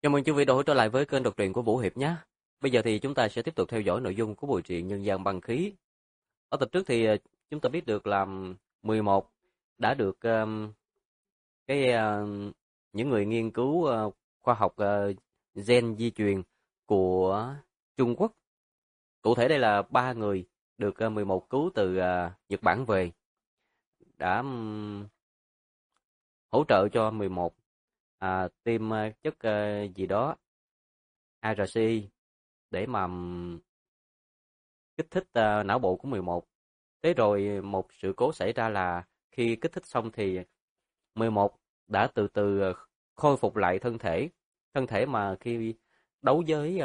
Chào mừng quý vị đã trở lại với kênh đọc truyện của Vũ Hiệp nhé. Bây giờ thì chúng ta sẽ tiếp tục theo dõi nội dung của bộ truyện Nhân gian băng khí. Ở tập trước thì chúng ta biết được là 11 đã được cái những người nghiên cứu khoa học gen di truyền của Trung Quốc. Cụ thể đây là 3 người được 11 cứu từ Nhật Bản về, đã hỗ trợ cho 11 tiêm chất gì đó ARCI để mà kích thích não bộ của 11. Thế rồi một sự cố xảy ra là khi kích thích xong thì 11 đã từ từ khôi phục lại thân thể mà khi đấu với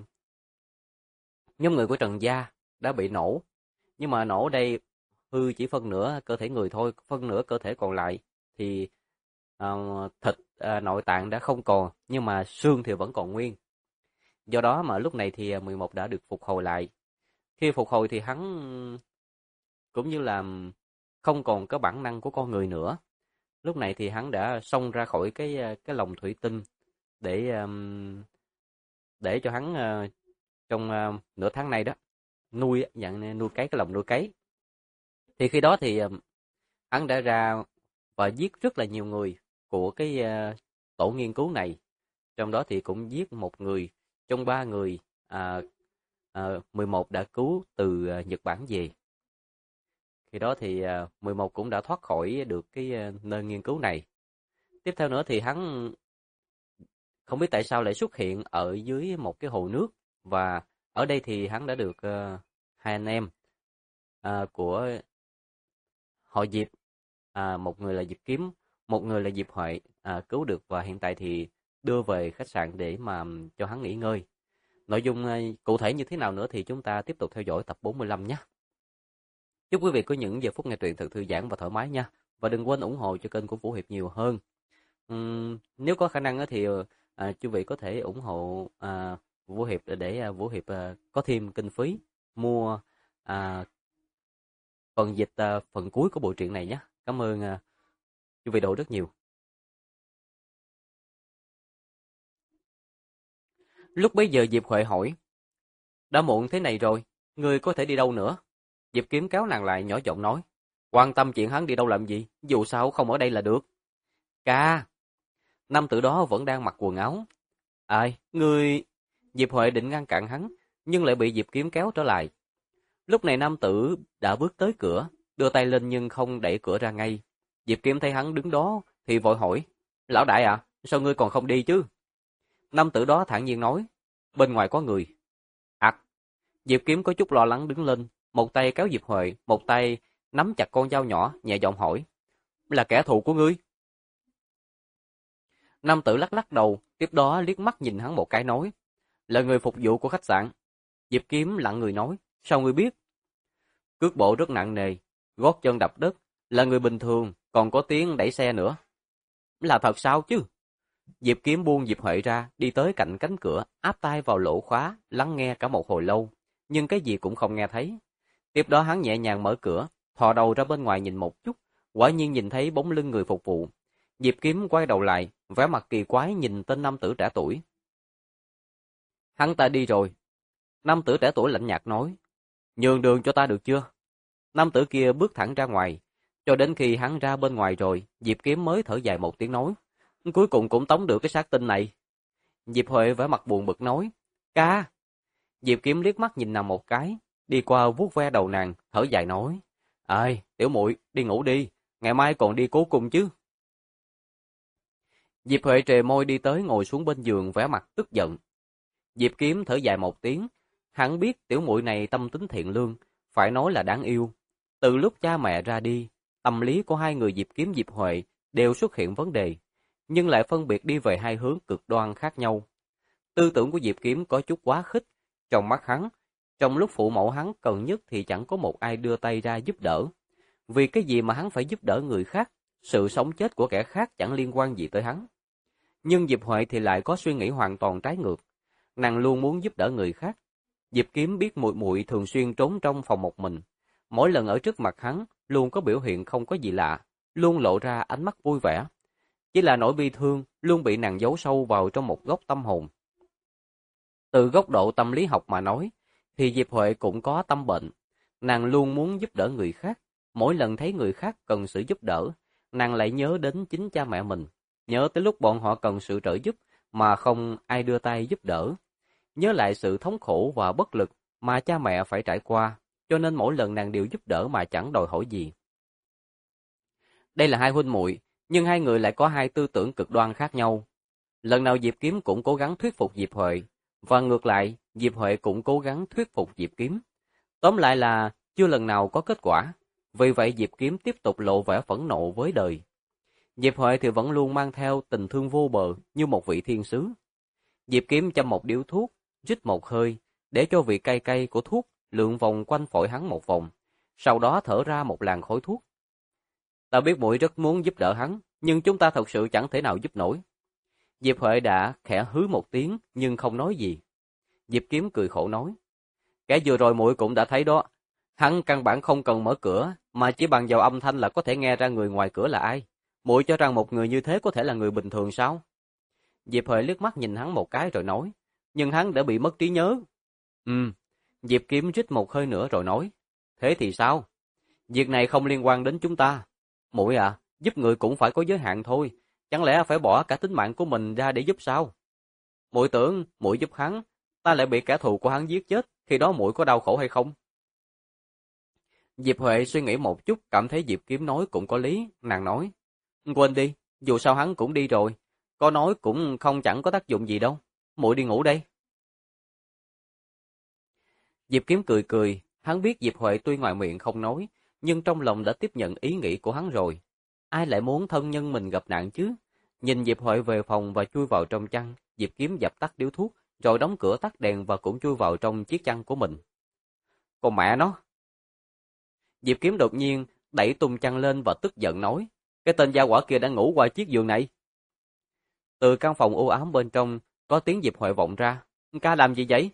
nhóm người của Trần Gia đã bị nổ. Nhưng mà nổ đây hư chỉ phân nửa cơ thể người thôi, phân nửa cơ thể còn lại thì thịt nội tạng đã không còn, nhưng mà xương thì vẫn còn nguyên. Do đó mà lúc này thì 11 đã được phục hồi lại. Khi phục hồi thì hắn cũng như là không còn có bản năng của con người nữa. Lúc này thì hắn đã xông ra khỏi cái lồng thủy tinh để cho hắn trong nửa tháng nay đó nuôi dạng nuôi cái lồng nuôi cấy. Thì khi đó thì hắn đã ra và giết rất là nhiều người của cái tổ nghiên cứu này. Trong đó thì cũng giết một người trong 3 người 11 đã cứu từ Nhật Bản về. Khi đó thì 11 cũng đã thoát khỏi được cái nơi nghiên cứu này. Tiếp theo nữa thì hắn không biết tại sao lại xuất hiện ở dưới một cái hồ nước, và ở đây thì hắn đã được hai anh em của họ Diệp, một người là Diệp Kiếm, một người là Diệp Huệ cứu được, và hiện tại thì đưa về khách sạn để mà cho hắn nghỉ ngơi. Nội dung cụ thể như thế nào nữa thì chúng ta tiếp tục theo dõi tập 45 nhé. Chúc quý vị có những giờ phút nghe truyện thật thư giãn và thoải mái nha. Và đừng quên ủng hộ cho kênh của Vũ Hiệp nhiều hơn. Nếu có khả năng thì quý vị có thể ủng hộ Vũ Hiệp để Vũ Hiệp có thêm kinh phí mua phần dịch phần cuối của bộ truyện này nhé. Cảm ơn quý vị độ rất nhiều. Lúc bấy giờ Diệp Huệ hỏi: đã muộn thế này rồi, ngươi có thể đi đâu nữa? Diệp Kiếm kéo nàng lại nhỏ giọng nói: quan tâm chuyện hắn đi đâu làm gì, dù sao không ở đây là được. Ca! Nam tử đó vẫn đang mặc quần áo. Ai, ngươi... Diệp Huệ định ngăn cản hắn, nhưng lại bị Diệp Kiếm kéo trở lại. Lúc này nam tử đã bước tới cửa, đưa tay lên nhưng không đẩy cửa ra ngay. Diệp Kiếm thấy hắn đứng đó thì vội hỏi: lão đại à, sao ngươi còn không đi chứ? Nam tử đó thản nhiên nói: bên ngoài có người. Diệp Kiếm có chút lo lắng đứng lên, một tay kéo Diệp Huệ, một tay nắm chặt con dao nhỏ, nhẹ giọng hỏi: là kẻ thù của ngươi? Nam tử lắc lắc đầu, tiếp đó liếc mắt nhìn hắn một cái nói: là người phục vụ của khách sạn. Diệp Kiếm lặng người nói: sao ngươi biết? Cước bộ rất nặng nề, gót chân đập đất, là người bình thường, còn có tiếng đẩy xe nữa. Là thật sao chứ? Diệp Kiếm buông Diệp Huệ ra, đi tới cạnh cánh cửa, áp tai vào lỗ khóa, lắng nghe cả một hồi lâu, nhưng cái gì cũng không nghe thấy. Tiếp đó hắn nhẹ nhàng mở cửa, thò đầu ra bên ngoài nhìn một chút, quả nhiên nhìn thấy bóng lưng người phục vụ. Diệp Kiếm quay đầu lại, vẻ mặt kỳ quái nhìn tên nam tử trẻ tuổi. Hắn ta đi rồi. Nam tử trẻ tuổi lạnh nhạt nói: nhường đường cho ta được chưa? Nam tử kia bước thẳng ra ngoài, cho đến khi hắn ra bên ngoài rồi, Diệp Kiếm mới thở dài một tiếng nói: cuối cùng cũng tống được cái xác tinh này. Diệp Huệ vẻ mặt buồn bực nói: ca! Diệp Kiếm liếc mắt nhìn nàng một cái, đi qua vuốt ve đầu nàng, thở dài nói: ai, tiểu muội đi ngủ đi, ngày mai còn đi cố cung chứ. Diệp Huệ trề môi đi tới ngồi xuống bên giường, vẻ mặt tức giận. Diệp Kiếm thở dài một tiếng, hắn biết tiểu muội này tâm tính thiện lương, phải nói là đáng yêu. Từ lúc cha mẹ ra đi, tâm lý của hai người Diệp Kiếm Diệp Huệ đều xuất hiện vấn đề, nhưng lại phân biệt đi về hai hướng cực đoan khác nhau. Tư tưởng của Diệp Kiếm có chút quá khích, trong mắt hắn, trong lúc phụ mẫu hắn cần nhất thì chẳng có một ai đưa tay ra giúp đỡ. Vì cái gì mà hắn phải giúp đỡ người khác, sự sống chết của kẻ khác chẳng liên quan gì tới hắn. Nhưng Diệp Huệ thì lại có suy nghĩ hoàn toàn trái ngược, nàng luôn muốn giúp đỡ người khác. Diệp Kiếm biết muội muội thường xuyên trốn trong phòng một mình, mỗi lần ở trước mặt hắn luôn có biểu hiện không có gì lạ, luôn lộ ra ánh mắt vui vẻ. chỉ là nỗi bi thương luôn bị nàng giấu sâu vào trong một góc tâm hồn. Từ góc độ tâm lý học mà nói, thì Diệp Huệ cũng có tâm bệnh. Nàng luôn muốn giúp đỡ người khác. Mỗi lần thấy người khác cần sự giúp đỡ, nàng lại nhớ đến chính cha mẹ mình. Nhớ tới lúc bọn họ cần sự trợ giúp mà không ai đưa tay giúp đỡ. Nhớ lại sự thống khổ và bất lực mà cha mẹ phải trải qua, cho nên mỗi lần nàng đều giúp đỡ mà chẳng đòi hỏi gì. Đây là hai huynh muội, nhưng hai người lại có hai tư tưởng cực đoan khác nhau. Lần nào Diệp Kiếm cũng cố gắng thuyết phục Diệp Huệ, và ngược lại, Diệp Huệ cũng cố gắng thuyết phục Diệp Kiếm. Tóm lại là chưa lần nào có kết quả, vì vậy Diệp Kiếm tiếp tục lộ vẻ phẫn nộ với đời. Diệp Huệ thì vẫn luôn mang theo tình thương vô bờ như một vị thiên sứ. Diệp Kiếm châm một điếu thuốc, rít một hơi, để cho vị cay cay của thuốc lượn vòng quanh phổi hắn một vòng, sau đó thở ra một làn khói thuốc. Ta biết muội rất muốn giúp đỡ hắn, nhưng chúng ta thật sự chẳng thể nào giúp nổi. Diệp Huệ đã khẽ hứ một tiếng nhưng không nói gì. Diệp Kiếm cười khổ nói, cái vừa rồi muội cũng đã thấy đó, hắn căn bản không cần mở cửa, mà chỉ bằng vào âm thanh là có thể nghe ra người ngoài cửa là ai. Muội cho rằng một người như thế có thể là người bình thường sao? Diệp Huệ liếc mắt nhìn hắn một cái rồi nói, nhưng hắn đã bị mất trí nhớ. Diệp Kiếm rít một hơi nữa rồi nói, thế thì sao? Việc này không liên quan đến chúng ta. Muội à, giúp người cũng phải có giới hạn thôi, chẳng lẽ phải bỏ cả tính mạng của mình ra để giúp sao? Muội tưởng muội giúp hắn, ta lại bị kẻ thù của hắn giết chết, khi đó muội có đau khổ hay không? Diệp Huệ suy nghĩ một chút, cảm thấy Diệp Kiếm nói cũng có lý, nàng nói, quên đi, dù sao hắn cũng đi rồi, có nói cũng không chẳng có tác dụng gì đâu, muội đi ngủ đây. Diệp Kiếm cười cười, hắn biết Diệp Huệ tuy ngoài miệng không nói, nhưng trong lòng đã tiếp nhận ý nghĩ của hắn rồi. Ai lại muốn thân nhân mình gặp nạn chứ? Nhìn Diệp Huệ về phòng và chui vào trong chăn, Diệp Kiếm dập tắt điếu thuốc, rồi đóng cửa tắt đèn và cũng chui vào trong chiếc chăn của mình. Con mẹ nó! Diệp Kiếm đột nhiên đẩy tung chăn lên và tức giận nói, cái tên gia hỏa kia đã ngủ qua chiếc giường này. Từ căn phòng u ám bên trong, có tiếng Diệp Huệ vọng ra, ca làm gì vậy?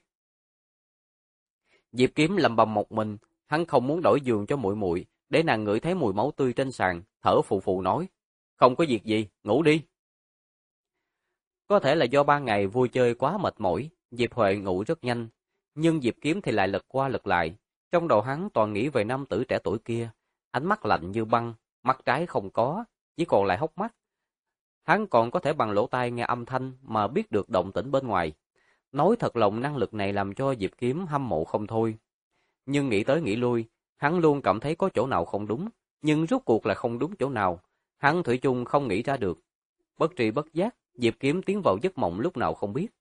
Diệp Kiếm lầm bầm một mình, hắn không muốn đổi giường cho muội muội, để nàng ngửi thấy mùi máu tươi trên sàn, thở phù phù nói, không có việc gì, ngủ đi. Có thể là do ban ngày vui chơi quá mệt mỏi, Diệp Huệ ngủ rất nhanh, nhưng Diệp Kiếm thì lại lật qua lật lại, trong đầu hắn toàn nghĩ về nam tử trẻ tuổi kia, ánh mắt lạnh như băng, mắt trái không có, chỉ còn lại hốc mắt. Hắn còn có thể bằng lỗ tai nghe âm thanh mà biết được động tĩnh bên ngoài. Nói thật lòng năng lực này làm cho Diệp Kiếm hâm mộ không thôi. Nhưng nghĩ tới nghĩ lui, hắn luôn cảm thấy có chỗ nào không đúng, nhưng rốt cuộc là không đúng chỗ nào, hắn thủy chung không nghĩ ra được. Bất tri bất giác, Diệp Kiếm tiến vào giấc mộng lúc nào không biết.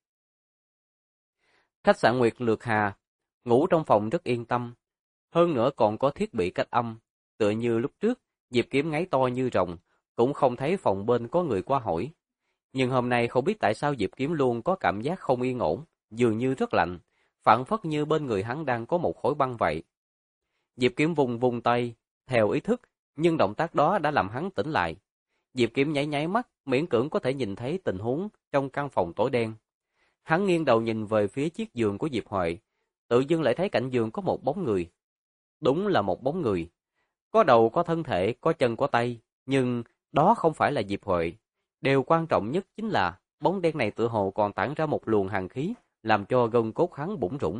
Khách sạn Nguyệt Lược Hà, ngủ trong phòng rất yên tâm, hơn nữa còn có thiết bị cách âm, tựa như lúc trước, Diệp Kiếm ngáy to như rồng, cũng không thấy phòng bên có người qua hỏi. Nhưng hôm nay không biết tại sao Diệp Kiếm luôn có cảm giác không yên ổn, dường như rất lạnh, phảng phất như bên người hắn đang có một khối băng vậy. Diệp Kiếm vùng vùng tay, theo ý thức, nhưng động tác đó đã làm hắn tỉnh lại. Diệp Kiếm nháy nháy mắt, miễn cưỡng có thể nhìn thấy tình huống trong căn phòng tối đen. Hắn nghiêng đầu nhìn về phía chiếc giường của Diệp Huệ, tự dưng lại thấy cạnh giường có một bóng người. Đúng là một bóng người. Có đầu, có thân thể, có chân, có tay, nhưng đó không phải là Diệp Huệ. Điều quan trọng nhất chính là bóng đen này tựa hồ còn tản ra một luồng hàn khí, làm cho gân cốt hắn bủn rủn.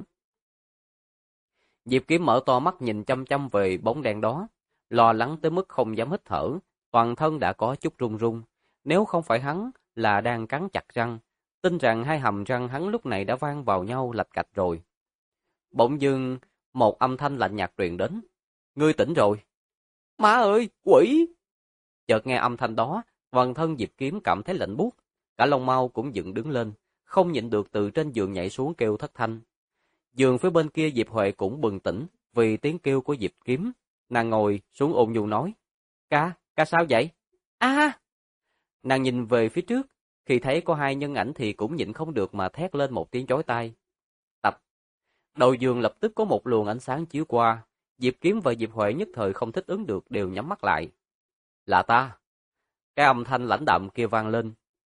Diệp Kiếm mở to mắt nhìn chăm chăm về bóng đen đó, lo lắng tới mức không dám hít thở, toàn thân đã có chút run run. Nếu không phải hắn là đang cắn chặt răng, tin rằng hai hàm răng hắn lúc này đã vang vào nhau lạch cạch rồi. Bỗng dưng, một âm thanh lạnh nhạt truyền đến. Ngươi tỉnh rồi. Má ơi, quỷ! Chợt nghe âm thanh đó, toàn thân Diệp Kiếm cảm thấy lạnh buốt, cả lông mao cũng dựng đứng lên, không nhịn được từ trên giường nhảy xuống kêu thất thanh. Giường phía bên kia Diệp Huệ cũng bừng tỉnh vì tiếng kêu của Diệp Kiếm, nàng ngồi xuống ôn nhu nói: "Ca sao vậy?" "A!" Nàng nhìn về phía trước, khi thấy có hai nhân ảnh thì cũng nhịn không được mà thét lên một tiếng chói tai. Tập. Đầu giường lập tức có một luồng ánh sáng chiếu qua, Diệp Kiếm và Diệp Huệ nhất thời không thích ứng được đều nhắm mắt lại. "Là ta." Cái âm thanh lãnh đạm kia vang lên.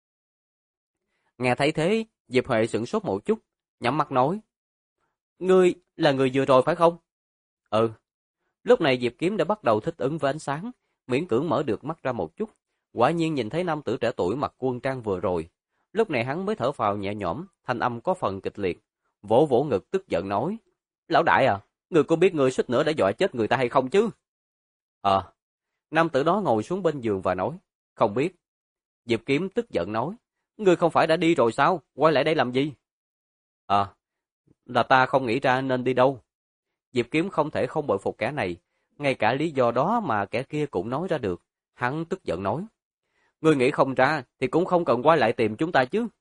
Nghe thấy thế, Diệp Huệ sửng sốt một chút, nhắm mắt nói: "Ngươi là người vừa rồi phải không?" "Ừ." Lúc này Diệp Kiếm đã bắt đầu thích ứng với ánh sáng, miễn cưỡng mở được mắt ra một chút, Quả nhiên nhìn thấy nam tử trẻ tuổi mặc quân trang vừa rồi. Lúc này hắn mới thở phào nhẹ nhõm, thanh âm có phần kịch liệt, vỗ vỗ ngực tức giận nói: "Lão đại à, người có biết người suýt nữa đã dọa chết người ta hay không chứ?" Nam tử đó ngồi xuống bên giường và nói: "Không biết." Diệp Kiếm tức giận nói: "Ngươi không phải đã đi rồi sao? Quay lại đây làm gì?" "Ờ, là ta không nghĩ ra nên đi đâu." Diệp Kiếm không thể không bội phục kẻ này, ngay cả lý do đó mà kẻ kia cũng nói ra được. Hắn tức giận nói: "Ngươi nghĩ không ra thì cũng không cần quay lại tìm chúng ta chứ."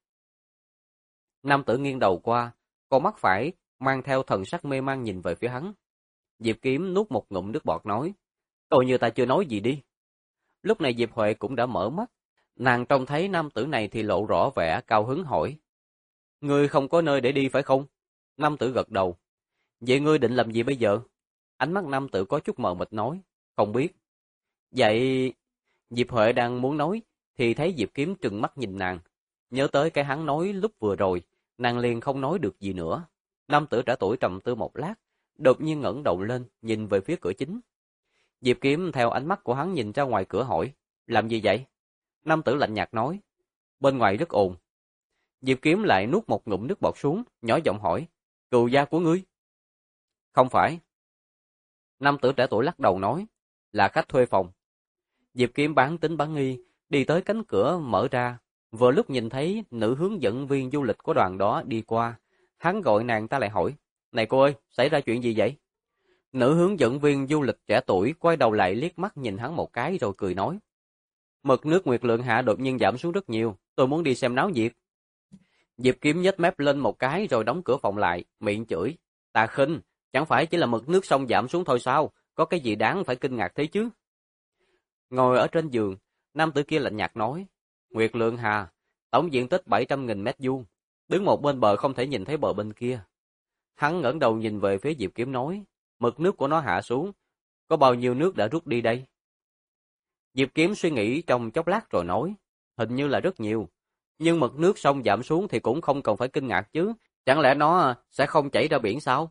Nam tử nghiêng đầu qua, con mắt phải mang theo thần sắc mê man nhìn về phía hắn. Diệp Kiếm nuốt một ngụm nước bọt nói: "Coi như ta chưa nói gì đi." Lúc này Diệp Huệ cũng đã mở mắt, nàng trông thấy nam tử này thì lộ rõ vẻ cao hứng hỏi: "Ngươi không có nơi để đi phải không?" Nam tử gật đầu. "Vậy ngươi định làm gì bây giờ?" Ánh mắt nam tử có chút mờ mịt nói: "Không biết." "Vậy..." Diệp Huệ đang muốn nói thì thấy Diệp Kiếm trừng mắt nhìn nàng, nhớ tới cái hắn nói lúc vừa rồi, nàng liền không nói được gì nữa. Nam tử trẻ tuổi trầm tư một lát, đột nhiên ngẩng đầu lên, nhìn về phía cửa chính. Diệp Kiếm theo ánh mắt của hắn nhìn ra ngoài cửa hỏi: "Làm gì vậy?" Nam tử lạnh nhạt nói: "Bên ngoài rất ồn." Diệp Kiếm lại nuốt một ngụm nước bọt xuống, nhỏ giọng hỏi: "Cừu gia của ngươi?" "Không phải." Nam tử trẻ tuổi lắc đầu nói: "Là khách thuê phòng." Diệp Kiếm bán tính bán nghi, đi tới cánh cửa mở ra, vừa lúc nhìn thấy nữ hướng dẫn viên du lịch của đoàn đó đi qua. Hắn gọi nàng ta lại hỏi: "Này cô ơi, xảy ra chuyện gì vậy?" Nữ hướng dẫn viên du lịch trẻ tuổi quay đầu lại liếc mắt nhìn hắn một cái rồi cười nói: "Mực nước Nguyệt Lượng Hạ đột nhiên giảm xuống rất nhiều, tôi muốn đi xem náo nhiệt." Diệp Kiếm nhếch mép lên một cái rồi đóng cửa phòng lại, miệng chửi: "Tà khinh, chẳng phải chỉ là mực nước sông giảm xuống thôi sao, có cái gì đáng phải kinh ngạc thế chứ?" Ngồi ở trên giường, nam tử kia lạnh nhạt nói: "Nguyệt Lượng Hà, tổng diện tích 700.000 mét vuông, đứng một bên bờ không thể nhìn thấy bờ bên kia." Hắn ngẩng đầu nhìn về phía Diệp Kiếm nói: "Mực nước của nó hạ xuống, có bao nhiêu nước đã rút đi đây?" Diệp Kiếm suy nghĩ trong chốc lát rồi nói: "Hình như là rất nhiều, nhưng mực nước sông giảm xuống thì cũng không cần phải kinh ngạc chứ, chẳng lẽ nó sẽ không chảy ra biển sao?"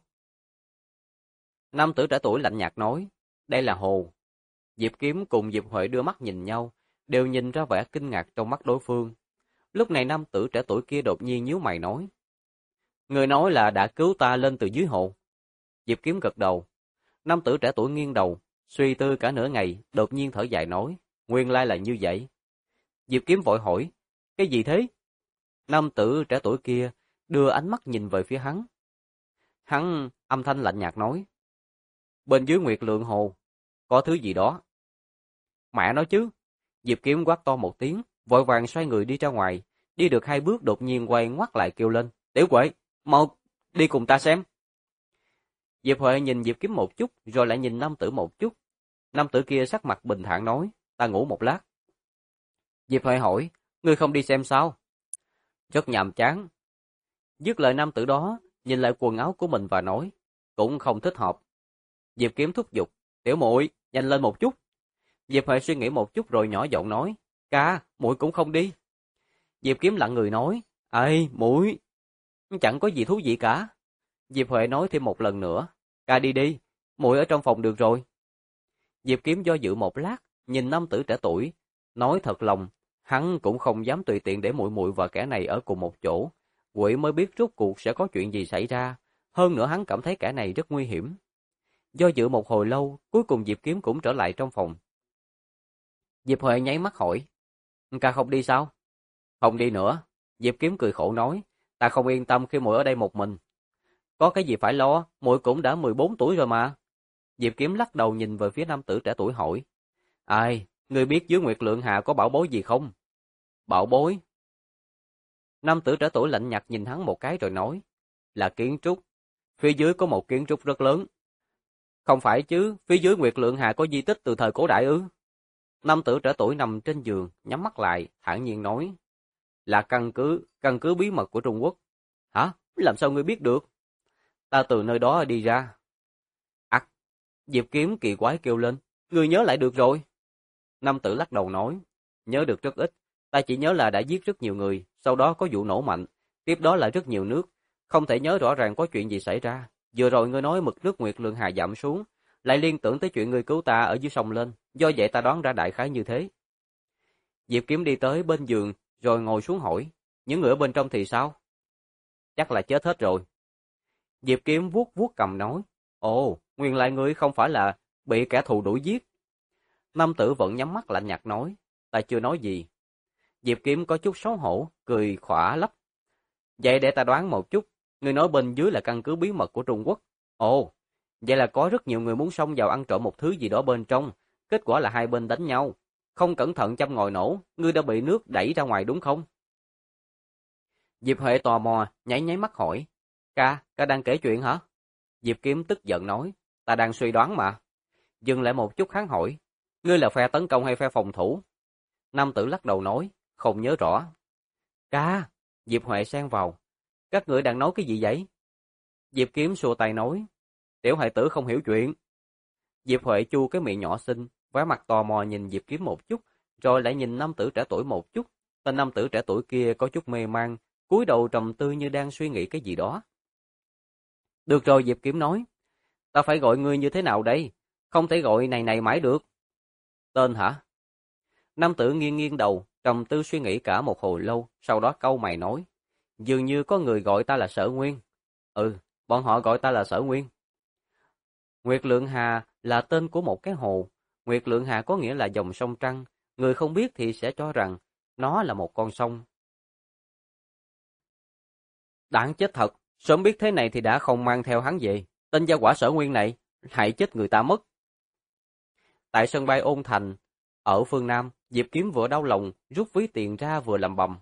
Nam tử trẻ tuổi lạnh nhạt nói: "Đây là hồ." Diệp Kiếm cùng Diệp Huệ đưa mắt nhìn nhau, đều nhìn ra vẻ kinh ngạc trong mắt đối phương. Lúc này nam tử trẻ tuổi kia đột nhiên nhíu mày nói: "Người nói là đã cứu ta lên từ dưới hồ." Diệp Kiếm gật đầu. Nam tử trẻ tuổi nghiêng đầu, suy tư cả nửa ngày, đột nhiên thở dài nói: "Nguyên lai là như vậy." Diệp Kiếm vội hỏi: "Cái gì thế?" Nam tử trẻ tuổi kia đưa ánh mắt nhìn về phía hắn. Hắn âm thanh lạnh nhạt nói: "Bên dưới Nguyệt Lượng Hồ, có thứ gì đó." "Mẹ nói chứ." Diệp Kiếm quát to một tiếng, vội vàng xoay người đi ra ngoài, đi được 2 bước đột nhiên quay ngoắt lại kêu lên: "Tiểu Quệ, mau đi cùng ta xem." Diệp Huệ nhìn Diệp Kiếm một chút, rồi lại nhìn nam tử một chút. Nam tử kia sắc mặt bình thản nói: "Ta ngủ một lát." Diệp Huệ hỏi: "Ngươi không đi xem sao?" "Rất nhàm chán." Dứt lời nam tử đó, nhìn lại quần áo của mình và nói: "Cũng không thích hợp." Diệp Kiếm thúc giục: "Tiểu muội, nhanh lên một chút." Diệp Huệ suy nghĩ một chút rồi nhỏ giọng nói: "Ca, muội cũng không đi." Diệp Kiếm lặng người nói: "Ê, muội, chẳng có gì thú vị cả." Diệp Huệ nói thêm một lần nữa: "Ca đi đi, muội ở trong phòng được rồi." Diệp Kiếm do dự một lát, nhìn nam tử trẻ tuổi, nói thật lòng, hắn cũng không dám tùy tiện để muội muội và kẻ này ở cùng một chỗ. Quỷ mới biết rốt cuộc sẽ có chuyện gì xảy ra, hơn nữa hắn cảm thấy kẻ này rất nguy hiểm. Do dự một hồi lâu, cuối cùng Diệp Kiếm cũng trở lại trong phòng. Diệp Huệ nháy mắt hỏi: "Ca không đi sao?" "Không đi nữa." Diệp Kiếm cười khổ nói: "Ta không yên tâm khi muội ở đây một mình." "Có cái gì phải lo, muội cũng đã 14 tuổi rồi mà." Diệp Kiếm lắc đầu nhìn về phía nam tử trẻ tuổi hỏi: "Ai, ngươi biết dưới Nguyệt Lượng Hà có bảo bối gì không?" "Bảo bối?" Nam tử trẻ tuổi lạnh nhạt nhìn hắn một cái rồi nói: "Là kiến trúc. Phía dưới có một kiến trúc rất lớn." "Không phải chứ, phía dưới Nguyệt Lượng Hà có di tích từ thời cổ đại ư?" Nam tử trẻ tuổi nằm trên giường, nhắm mắt lại, thản nhiên nói: "Là căn cứ bí mật của Trung Quốc." "Hả? Làm sao ngươi biết được?" "Ta từ nơi đó đi ra." "Ặc!" Diệp Kiếm kỳ quái kêu lên: "Ngươi nhớ lại được rồi?" Nam tử lắc đầu nói: "Nhớ được rất ít, ta chỉ nhớ là đã giết rất nhiều người, sau đó có vụ nổ mạnh, tiếp đó là rất nhiều nước, không thể nhớ rõ ràng có chuyện gì xảy ra. Vừa rồi ngươi nói mực nước Nguyệt Lượng Hà giảm xuống, lại liên tưởng tới chuyện ngươi cứu ta ở dưới sông lên, do vậy ta đoán ra đại khái như thế." Diệp Kiếm đi tới bên giường rồi ngồi xuống hỏi, những người ở bên trong thì sao? Chắc là chết hết rồi. Diệp Kiếm vuốt vuốt cằm nói, ồ, nguyên lại ngươi không phải là bị kẻ thù đuổi giết. Nam tử vẫn nhắm mắt lạnh nhạt nói, ta chưa nói gì. Diệp Kiếm có chút xấu hổ, cười khỏa lấp. Vậy để ta đoán một chút, ngươi nói bên dưới là căn cứ bí mật của Trung Quốc. Ồ, vậy là có rất nhiều người muốn xông vào ăn trộm một thứ gì đó bên trong, kết quả là hai bên đánh nhau. Không cẩn thận châm ngòi nổ, ngươi đã bị nước đẩy ra ngoài đúng không? Diệp Huệ tò mò, nháy nháy mắt hỏi, ca đang kể chuyện hả? Diệp Kiếm tức giận nói, ta đang suy đoán mà. Dừng lại một chút hắn hỏi, ngươi là phe tấn công hay phe phòng thủ? Nam tử lắc đầu nói, không nhớ rõ. Ca, Diệp Huệ xen vào, các ngươi đang nói cái gì vậy? Diệp Kiếm xua tay nói, tiểu hài tử không hiểu chuyện. Diệp Huệ chu cái miệng nhỏ xinh, vẻ mặt tò mò nhìn Diệp Kiếm một chút, rồi lại nhìn nam tử trẻ tuổi một chút. Tên nam tử trẻ tuổi kia có chút mê man, cúi đầu trầm tư như đang suy nghĩ cái gì đó. Được rồi, Diệp Kiếm nói, ta phải gọi ngươi như thế nào đây? Không thể gọi này này mãi được. Tên hả? Nam tử nghiêng nghiêng đầu, trầm tư suy nghĩ cả một hồi lâu, sau đó cau mày nói, dường như có người gọi ta là Sở Nguyên. Ừ, bọn họ gọi ta là Sở Nguyên. Nguyệt Lượng Hà là tên của một cái hồ. Nguyệt Lượng Hà có nghĩa là dòng sông Trăng. Người không biết thì sẽ cho rằng nó là một con sông. Đáng chết thật, sớm biết thế này thì đã không mang theo hắn về. Tên gia quả Sở Nguyên này, hại chết người ta mất. Tại sân bay Ôn Thành, ở phương Nam, Diệp Kiếm vừa đau lòng, rút ví tiền ra vừa lầm bầm.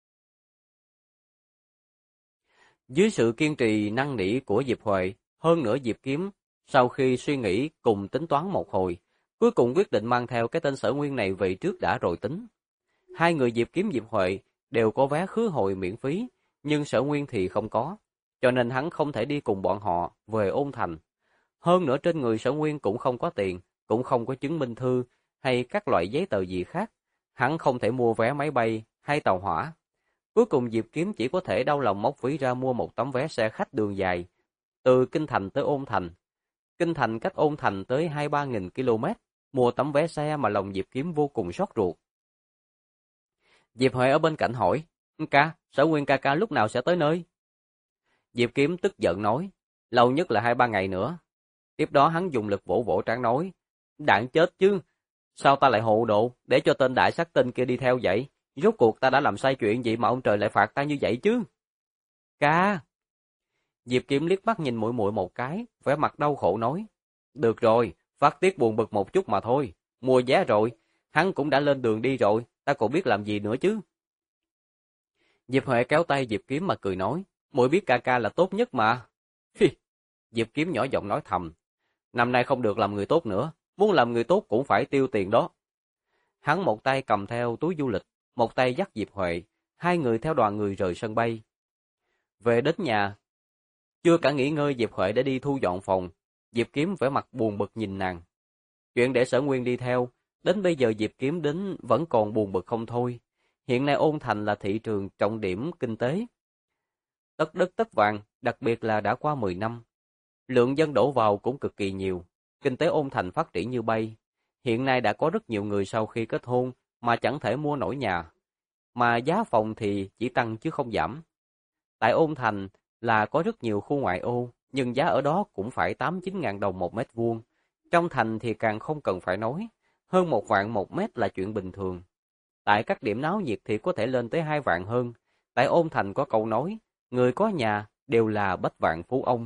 Dưới sự kiên trì năn nỉ của Diệp Huệ, hơn nữa Diệp Kiếm, sau khi suy nghĩ cùng tính toán một hồi, cuối cùng quyết định mang theo cái tên Sở Nguyên này về trước đã rồi tính. Hai người Diệp Kiếm Diệp Huệ đều có vé khứ hồi miễn phí, nhưng Sở Nguyên thì không có, cho nên hắn không thể đi cùng bọn họ về Ôn Thành. Hơn nữa trên người Sở Nguyên cũng không có tiền, cũng không có chứng minh thư hay các loại giấy tờ gì khác, hắn không thể mua vé máy bay hay tàu hỏa. Cuối cùng Diệp Kiếm chỉ có thể đau lòng móc ví ra mua một tấm vé xe khách đường dài, từ Kinh Thành tới Ôn Thành. Kinh Thành cách Ôn Thành tới 2-3 nghìn km, mua tấm vé xe mà lòng Diệp Kiếm vô cùng xót ruột. Diệp Huệ ở bên cạnh hỏi, Sở Nguyên ca lúc nào sẽ tới nơi? Diệp Kiếm tức giận nói, lâu nhất là 2-3 ngày nữa. Tiếp đó hắn dùng lực vỗ vỗ trán nói, đạn chết chứ, sao ta lại hộ độ, để cho tên đại sát tinh kia đi theo vậy? Rốt cuộc ta đã làm sai chuyện gì mà ông trời lại phạt ta như vậy chứ? Ca! Diệp Kiếm liếc mắt nhìn muội muội một cái, vẻ mặt đau khổ nói, được rồi, phát tiết buồn bực một chút mà thôi, mua vé rồi, hắn cũng đã lên đường đi rồi, ta còn biết làm gì nữa chứ? Diệp Huệ kéo tay Diệp Kiếm mà cười nói, muội biết ca là tốt nhất mà. Diệp Kiếm nhỏ giọng nói thầm, năm nay không được làm người tốt nữa, muốn làm người tốt cũng phải tiêu tiền đó. Hắn một tay cầm theo túi du lịch, một tay dắt Diệp Huệ, hai người theo đoàn người rời sân bay. Về đến nhà, chưa cả nghỉ ngơi Diệp Huệ đã đi thu dọn phòng, Diệp Kiếm vẻ mặt buồn bực nhìn nàng. Chuyện để Sở Nguyên đi theo, đến bây giờ Diệp Kiếm đến vẫn còn buồn bực không thôi. Hiện nay Ôn Thành là thị trường trọng điểm kinh tế. Tất đất tất vàng, đặc biệt là đã qua 10 năm. Lượng dân đổ vào cũng cực kỳ nhiều, kinh tế Ôn Thành phát triển như bay. Hiện nay đã có rất nhiều người sau khi kết hôn mà chẳng thể mua nổi nhà, mà giá phòng thì chỉ tăng chứ không giảm. Tại Ôn Thành là có rất nhiều khu ngoại ô, nhưng giá ở đó cũng phải 8-9 ngàn đồng một mét vuông. Trong thành thì càng không cần phải nói, hơn 1 vạn một mét là chuyện bình thường. Tại các điểm náo nhiệt thì có thể lên tới 2 vạn hơn. Tại Ôn Thành có câu nói, người có nhà đều là bách vạn phú ông.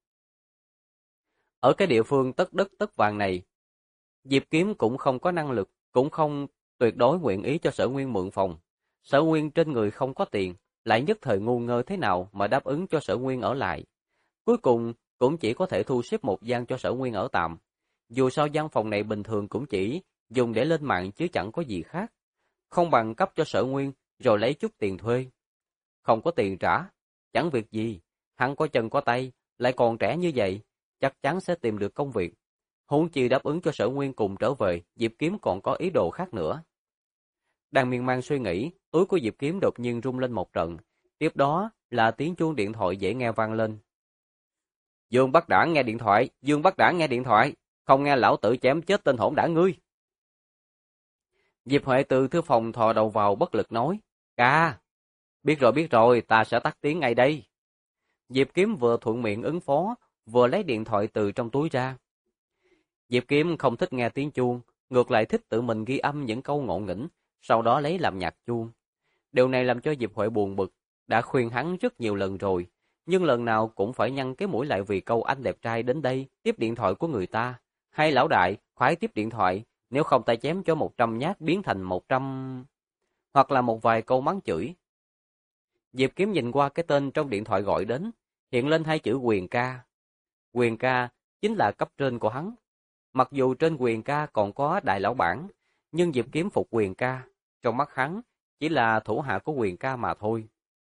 Ở cái địa phương tất đất tất vàng này, Diệp Kiếm cũng không có năng lực, cũng không tuyệt đối nguyện ý cho Sở Nguyên mượn phòng. Sở Nguyên trên người không có tiền, lại nhất thời ngu ngơ thế nào mà đáp ứng cho Sở Nguyên ở lại. Cuối cùng cũng chỉ có thể thu xếp một gian cho Sở Nguyên ở tạm. Dù sao gian phòng này bình thường cũng chỉ dùng để lên mạng chứ chẳng có gì khác. Không bằng cấp cho Sở Nguyên rồi lấy chút tiền thuê. Không có tiền trả, chẳng việc gì, hắn có chân có tay, lại còn trẻ như vậy, chắc chắn sẽ tìm được công việc. Huống chi đáp ứng cho Sở Nguyên cùng trở về, Diệp Kiếm còn có ý đồ khác nữa. Đang miên man suy nghĩ, túi của Diệp Kiếm đột nhiên rung lên một trận, tiếp đó là tiếng chuông điện thoại dễ nghe vang lên. Dương Bắc Đảng nghe điện thoại, Dương Bắc Đảng nghe điện thoại, không nghe lão tử chém chết tên hỗn đảng ngươi. Diệp Huệ từ thư phòng thò đầu vào bất lực nói, ca, biết rồi, ta sẽ tắt tiếng ngay đây. Diệp Kiếm vừa thuận miệng ứng phó, vừa lấy điện thoại từ trong túi ra. Diệp Kiếm không thích nghe tiếng chuông, ngược lại thích tự mình ghi âm những câu ngộ nghĩnh, sau đó lấy làm nhạc chuông. Điều này làm cho Diệp Huệ buồn bực, đã khuyên hắn rất nhiều lần rồi, nhưng lần nào cũng phải nhăn cái mũi lại vì câu anh đẹp trai đến đây tiếp điện thoại của người ta. Hay lão đại, khoái tiếp điện thoại, nếu không ta chém cho 100 nhát biến thành 100... hoặc là một vài câu mắng chửi. Diệp Kiếm nhìn qua cái tên trong điện thoại gọi đến, hiện lên hai chữ Quyền ca. Quyền ca chính là cấp trên của hắn. Mặc dù trên Quyền ca còn có đại lão bản, nhưng Diệp Kiếm phục Quyền ca, trong mắt hắn chỉ là thủ hạ của Quyền ca mà thôi.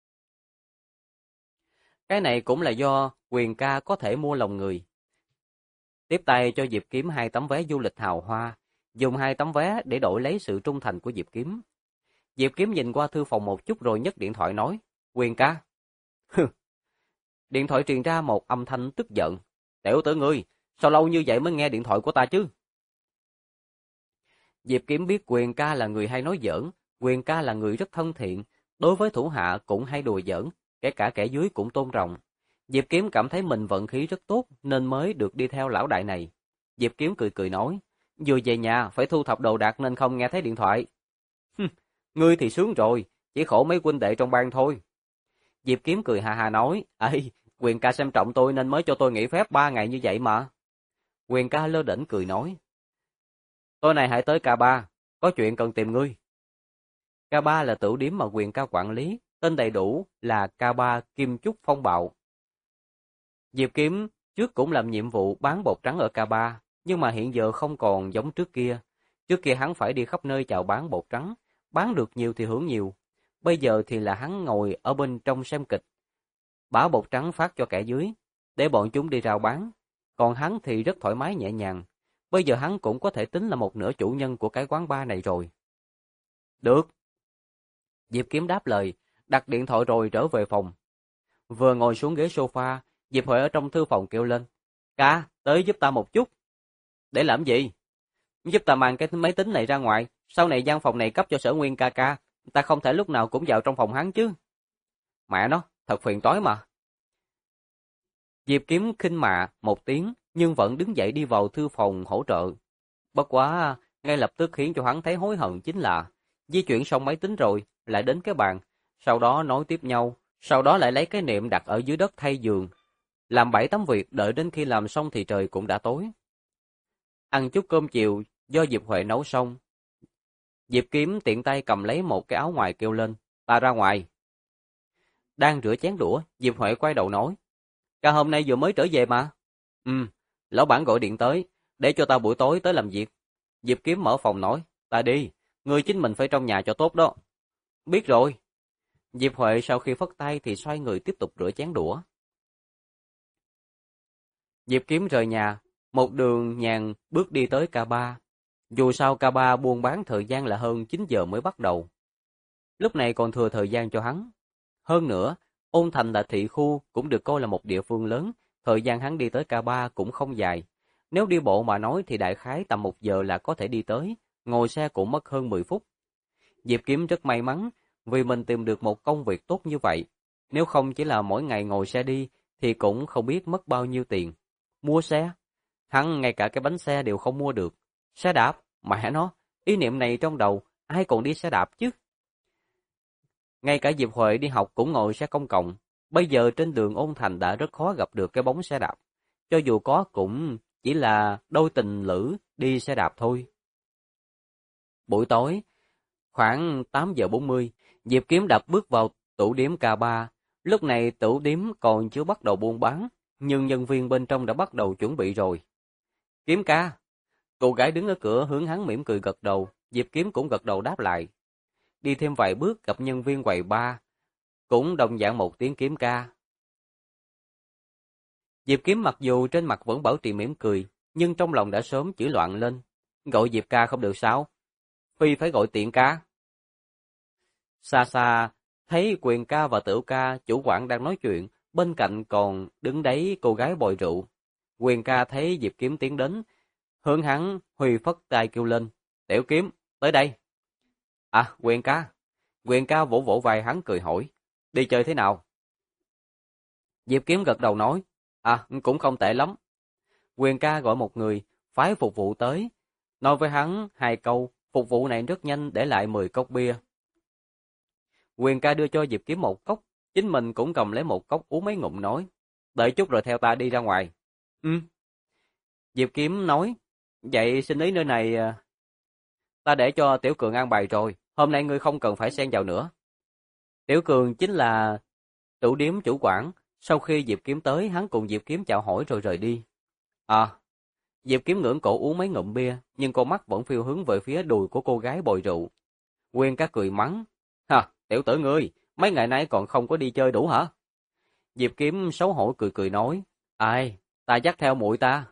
Cái này cũng là do Quyền ca có thể mua lòng người. Tiếp tay cho Diệp Kiếm 2 tấm vé du lịch hào hoa, dùng 2 tấm vé để đổi lấy sự trung thành của Diệp Kiếm. Diệp Kiếm nhìn qua thư phòng một chút rồi nhấc điện thoại nói, Quyền ca. Điện thoại truyền ra một âm thanh tức giận. Tiểu tử ngươi, sao lâu như vậy mới nghe điện thoại của ta chứ? Diệp Kiếm biết Quyền ca là người hay nói giỡn, Quyền ca là người rất thân thiện, đối với thủ hạ cũng hay đùa giỡn, kể cả kẻ dưới cũng tôn trọng. Diệp Kiếm cảm thấy mình vận khí rất tốt nên mới được đi theo lão đại này. Diệp Kiếm cười cười nói, vừa về nhà phải thu thập đồ đạc nên không nghe thấy điện thoại. Ngươi thì sướng rồi, chỉ khổ mấy huynh đệ trong bang thôi. Diệp Kiếm cười hà hà nói, ê, Quyền ca xem trọng tôi nên mới cho tôi nghỉ phép 3 ngày như vậy mà. Quyền ca lơ đễnh cười nói, tối nay hãy tới K3, có chuyện cần tìm ngươi. K3 là tửu điếm mà Quyền ca quản lý, tên đầy đủ là K3 Kim Chúc Phong Bạo. Diệp Kiếm trước cũng làm nhiệm vụ bán bột trắng ở K3, nhưng mà hiện giờ không còn giống trước kia. Trước kia hắn phải đi khắp nơi chào bán bột trắng, bán được nhiều thì hưởng nhiều. Bây giờ thì là hắn ngồi ở bên trong xem kịch, bả bột trắng phát cho kẻ dưới, để bọn chúng đi rao bán. Còn hắn thì rất thoải mái nhẹ nhàng. Bây giờ hắn cũng có thể tính là một nửa chủ nhân của cái quán bar này rồi. Được. Diệp Kiếm đáp lời, đặt điện thoại rồi trở về phòng. Vừa ngồi xuống ghế sofa, Diệp Huệ ở trong thư phòng kêu lên, ca, tới giúp ta một chút. Để làm gì? Giúp ta mang cái máy tính này ra ngoài, sau này gian phòng này cấp cho Sở Nguyên ca ca, ta không thể lúc nào cũng vào trong phòng hắn chứ. Mẹ nó, thật phiền toái mà. Diệp Kiếm khinh mạ một tiếng, nhưng vẫn đứng dậy đi vào thư phòng hỗ trợ. Bất quá, ngay lập tức khiến cho hắn thấy hối hận chính là, di chuyển xong máy tính rồi, lại đến cái bàn, sau đó nối tiếp nhau, sau đó lại lấy cái nệm đặt ở dưới đất thay giường. Làm 7 tấm việc, đợi đến khi làm xong thì trời cũng đã tối. Ăn chút cơm chiều do Diệp Huệ nấu xong. Diệp Kiếm tiện tay cầm lấy một cái áo ngoài kêu lên, ta ra ngoài. Đang rửa chén đũa, Diệp Huệ quay đầu nói, ca hôm nay vừa mới trở về mà. Lão bản gọi điện tới, để cho ta buổi tối tới làm việc. Diệp Kiếm mở phòng nói, ta đi, ngươi chính mình phải trong nhà cho tốt đó. Biết rồi. Diệp Huệ sau khi phất tay thì xoay người tiếp tục rửa chén đũa. Diệp Kiếm rời nhà, một đường nhàn bước đi tới K3. Dù sao K3 buôn bán thời gian là hơn 9 giờ mới bắt đầu. Lúc này còn thừa thời gian cho hắn. Hơn nữa, Ôn Thành là thị khu cũng được coi là một địa phương lớn, thời gian hắn đi tới K3 cũng không dài. Nếu đi bộ mà nói thì đại khái tầm 1 giờ là có thể đi tới, ngồi xe cũng mất hơn 10 phút. Diệp Kiếm rất may mắn vì mình tìm được một công việc tốt như vậy. Nếu không chỉ là mỗi ngày ngồi xe đi thì cũng không biết mất bao nhiêu tiền. Mua xe? Hắn ngay cả cái bánh xe đều không mua được. Xe đạp? Mẹ nó, ý niệm này trong đầu, ai còn đi xe đạp chứ? Ngay cả Diệp Huệ đi học cũng ngồi xe công cộng. Bây giờ trên đường Ôn Thành đã rất khó gặp được cái bóng xe đạp. Cho dù có cũng chỉ là đôi tình lữ đi xe đạp thôi. Buổi tối, khoảng 8 giờ 40, Diệp Kiếm đạp bước vào tủ điếm K3. Lúc này tủ điếm còn chưa bắt đầu buôn bán, nhưng nhân viên bên trong đã bắt đầu chuẩn bị rồi. Kiếm ca. Cô gái đứng ở cửa hướng hắn mỉm cười gật đầu, Diệp Kiếm cũng gật đầu đáp lại. Đi thêm vài bước gặp nhân viên quầy bar, cũng đồng dạng một tiếng Kiếm ca. Diệp Kiếm mặc dù trên mặt vẫn bảo trì mỉm cười, nhưng trong lòng đã sớm chửi loạn lên. Gọi Diệp ca không được sao? Phi phải gọi Tiện ca. Xa xa, thấy Quyền ca và Tửu ca, chủ quán đang nói chuyện, bên cạnh còn đứng đấy cô gái bồi rượu. Quyền ca thấy Diệp Kiếm tiến đến, hướng hắn huy phất tay kêu lên, Tiểu Kiếm, tới đây. À, Quyền ca. Quyền ca vỗ vỗ vai hắn cười hỏi, đi chơi thế nào? Diệp Kiếm gật đầu nói, à, cũng không tệ lắm. Quyền ca gọi một người, phái phục vụ tới, nói với hắn 2 câu, phục vụ này rất nhanh để lại 10 cốc bia. Quyền ca đưa cho Diệp Kiếm một cốc, chính mình cũng cầm lấy một cốc uống mấy ngụm nói, đợi chút rồi theo ta đi ra ngoài. Ừ. Diệp Kiếm nói, vậy xin ý nơi này ta để cho Tiểu Cường an bài rồi, hôm nay ngươi không cần phải xen vào nữa. Tiểu Cường chính là tửu điếm chủ quản, sau khi Diệp Kiếm tới, hắn cùng Diệp Kiếm chào hỏi rồi rời đi. À, Diệp Kiếm ngưỡng cổ uống mấy ngụm bia, nhưng con mắt vẫn phiêu hướng về phía đùi của cô gái bồi rượu. Quyền ca cười mắng, ha, tiểu tử ngươi, mấy ngày nay còn không có đi chơi đủ hả? Diệp Kiếm xấu hổ cười cười nói, ai, ta dắt theo muội ta.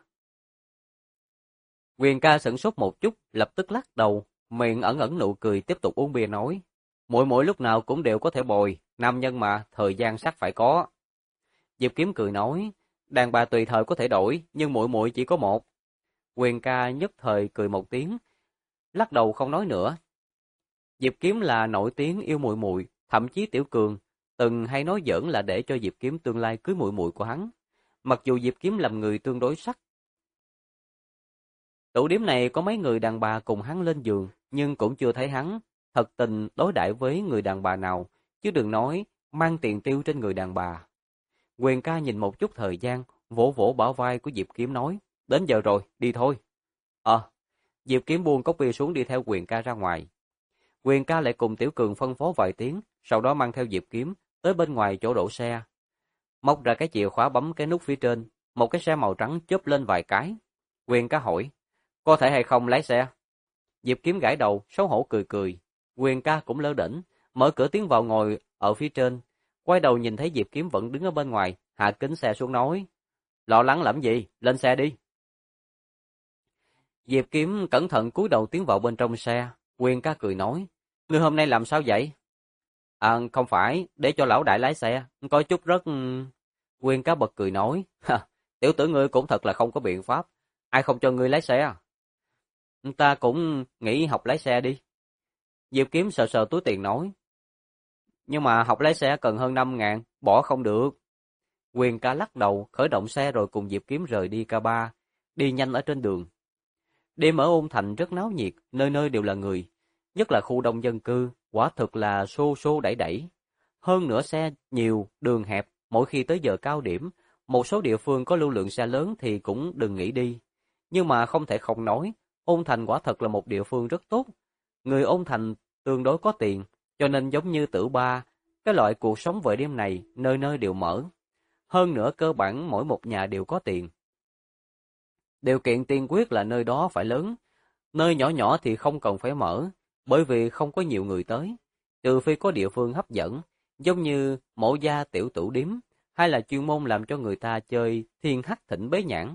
Quyền ca sửng sốt một chút, lập tức lắc đầu, miệng ẩn ẩn nụ cười tiếp tục uống bia nói, muội muội lúc nào cũng đều có thể bồi, nam nhân mà, thời gian sắc phải có. Diệp Kiếm cười nói, đàn bà tùy thời có thể đổi, nhưng muội muội chỉ có một. Quyền ca nhất thời cười một tiếng, lắc đầu không nói nữa. Diệp Kiếm là nổi tiếng yêu muội muội, thậm chí Tiểu Cường từng hay nói giỡn là để cho Diệp Kiếm tương lai cưới muội muội của hắn. Mặc dù Diệp Kiếm làm người tương đối sắc. Tụ điểm này có mấy người đàn bà cùng hắn lên giường, nhưng cũng chưa thấy hắn thật tình đối đãi với người đàn bà nào, chứ đừng nói mang tiền tiêu trên người đàn bà. Quyền ca nhìn một chút thời gian, vỗ vỗ bả vai của Diệp Kiếm nói, đến giờ rồi, đi thôi. Diệp Kiếm buông cốc bia xuống đi theo Quyền ca ra ngoài. Quyền ca lại cùng Tiểu Cường phân phó vài tiếng, sau đó mang theo Diệp Kiếm tới bên ngoài chỗ đổ xe. Móc ra cái chìa khóa bấm cái nút phía trên, một cái xe màu trắng chớp lên vài cái. Quyền ca hỏi, có thể hay không lái xe? Diệp Kiếm gãi đầu, xấu hổ cười cười. Quyền ca cũng lơ đễnh, mở cửa tiến vào ngồi ở phía trên. Quay đầu nhìn thấy Diệp Kiếm vẫn đứng ở bên ngoài, hạ kính xe xuống nói, lo lắng làm gì, lên xe đi. Diệp Kiếm cẩn thận cúi đầu tiến vào bên trong xe. Quyền ca cười nói, ngươi hôm nay làm sao vậy? À, không phải, để cho lão đại lái xe, có chút rất... Quyền ca bật cười nói, tiểu tử ngươi cũng thật là không có biện pháp, ai không cho ngươi lái xe? Ta cũng nghĩ học lái xe đi. Diệp Kiếm sờ sờ túi tiền nói, nhưng mà học lái xe cần hơn 5.000, bỏ không được. Quyền ca lắc đầu, khởi động xe rồi cùng Diệp Kiếm rời đi K3, đi nhanh ở trên đường. Đêm ở Ôn Thành rất náo nhiệt, nơi nơi đều là người, nhất là khu đông dân cư, quả thực là xô xô đẩy đẩy. Hơn nữa xe nhiều, đường hẹp, mỗi khi tới giờ cao điểm, một số địa phương có lưu lượng xe lớn thì cũng đừng nghĩ đi. Nhưng mà không thể không nói, Ôn Thành quả thật là một địa phương rất tốt. Người Ôn Thành tương đối có tiền, cho nên giống như Tử Ba, cái loại cuộc sống về đêm này nơi nơi đều mở. Hơn nữa cơ bản mỗi một nhà đều có tiền. Điều kiện tiên quyết là nơi đó phải lớn, nơi nhỏ nhỏ thì không cần phải mở, bởi vì không có nhiều người tới. Trừ phi có địa phương hấp dẫn, giống như mộ gia tiểu tửu điếm, hay là chuyên môn làm cho người ta chơi thiên hắc thỉnh bế nhãn.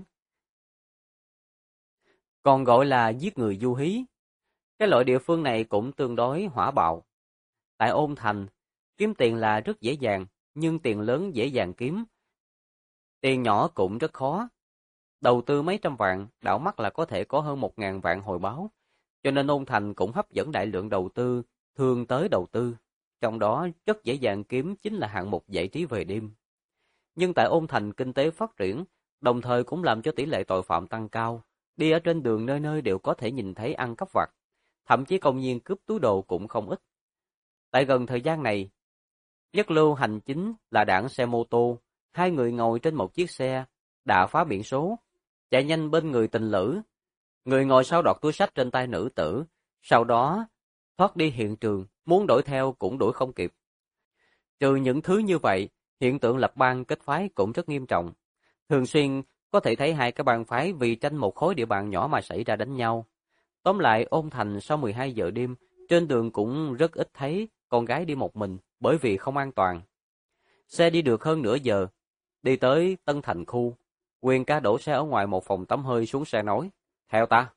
Còn gọi là giết người du hí. Cái loại địa phương này cũng tương đối hỏa bạo. Tại Ôn Thành, kiếm tiền là rất dễ dàng, nhưng tiền lớn dễ dàng kiếm. Tiền nhỏ cũng rất khó. Đầu tư mấy trăm vạn, đảo mắt là có thể có hơn 1.000 vạn hồi báo. Cho nên Ôn Thành cũng hấp dẫn đại lượng đầu tư, thường tới đầu tư. Trong đó rất dễ dàng kiếm chính là hạng mục giải trí về đêm. Nhưng tại Ôn Thành kinh tế phát triển, đồng thời cũng làm cho tỷ lệ tội phạm tăng cao. Đi ở trên đường nơi nơi đều có thể nhìn thấy ăn cắp vặt. Thậm chí công nhiên cướp túi đồ cũng không ít. Tại gần thời gian này, nhất lưu hành chính là đảng xe mô tô, 2 người ngồi trên một chiếc xe, đã phá biển số, chạy nhanh bên người tình lữ. Người ngồi sau đọt túi xách trên tay nữ tử, sau đó thoát đi hiện trường, muốn đuổi theo cũng đuổi không kịp. Trừ những thứ như vậy, hiện tượng lập bang kết phái cũng rất nghiêm trọng. Thường xuyên có thể thấy 2 cái bang phái vì tranh một khối địa bàn nhỏ mà xảy ra đánh nhau. Tóm lại, Ôn Thành sau 12 giờ đêm, trên đường cũng rất ít thấy con gái đi một mình, bởi vì không an toàn. Xe đi được hơn nửa giờ, đi tới Tân Thành khu. Quyền ca đổ xe ở ngoài một phòng tắm hơi xuống xe nói, theo ta.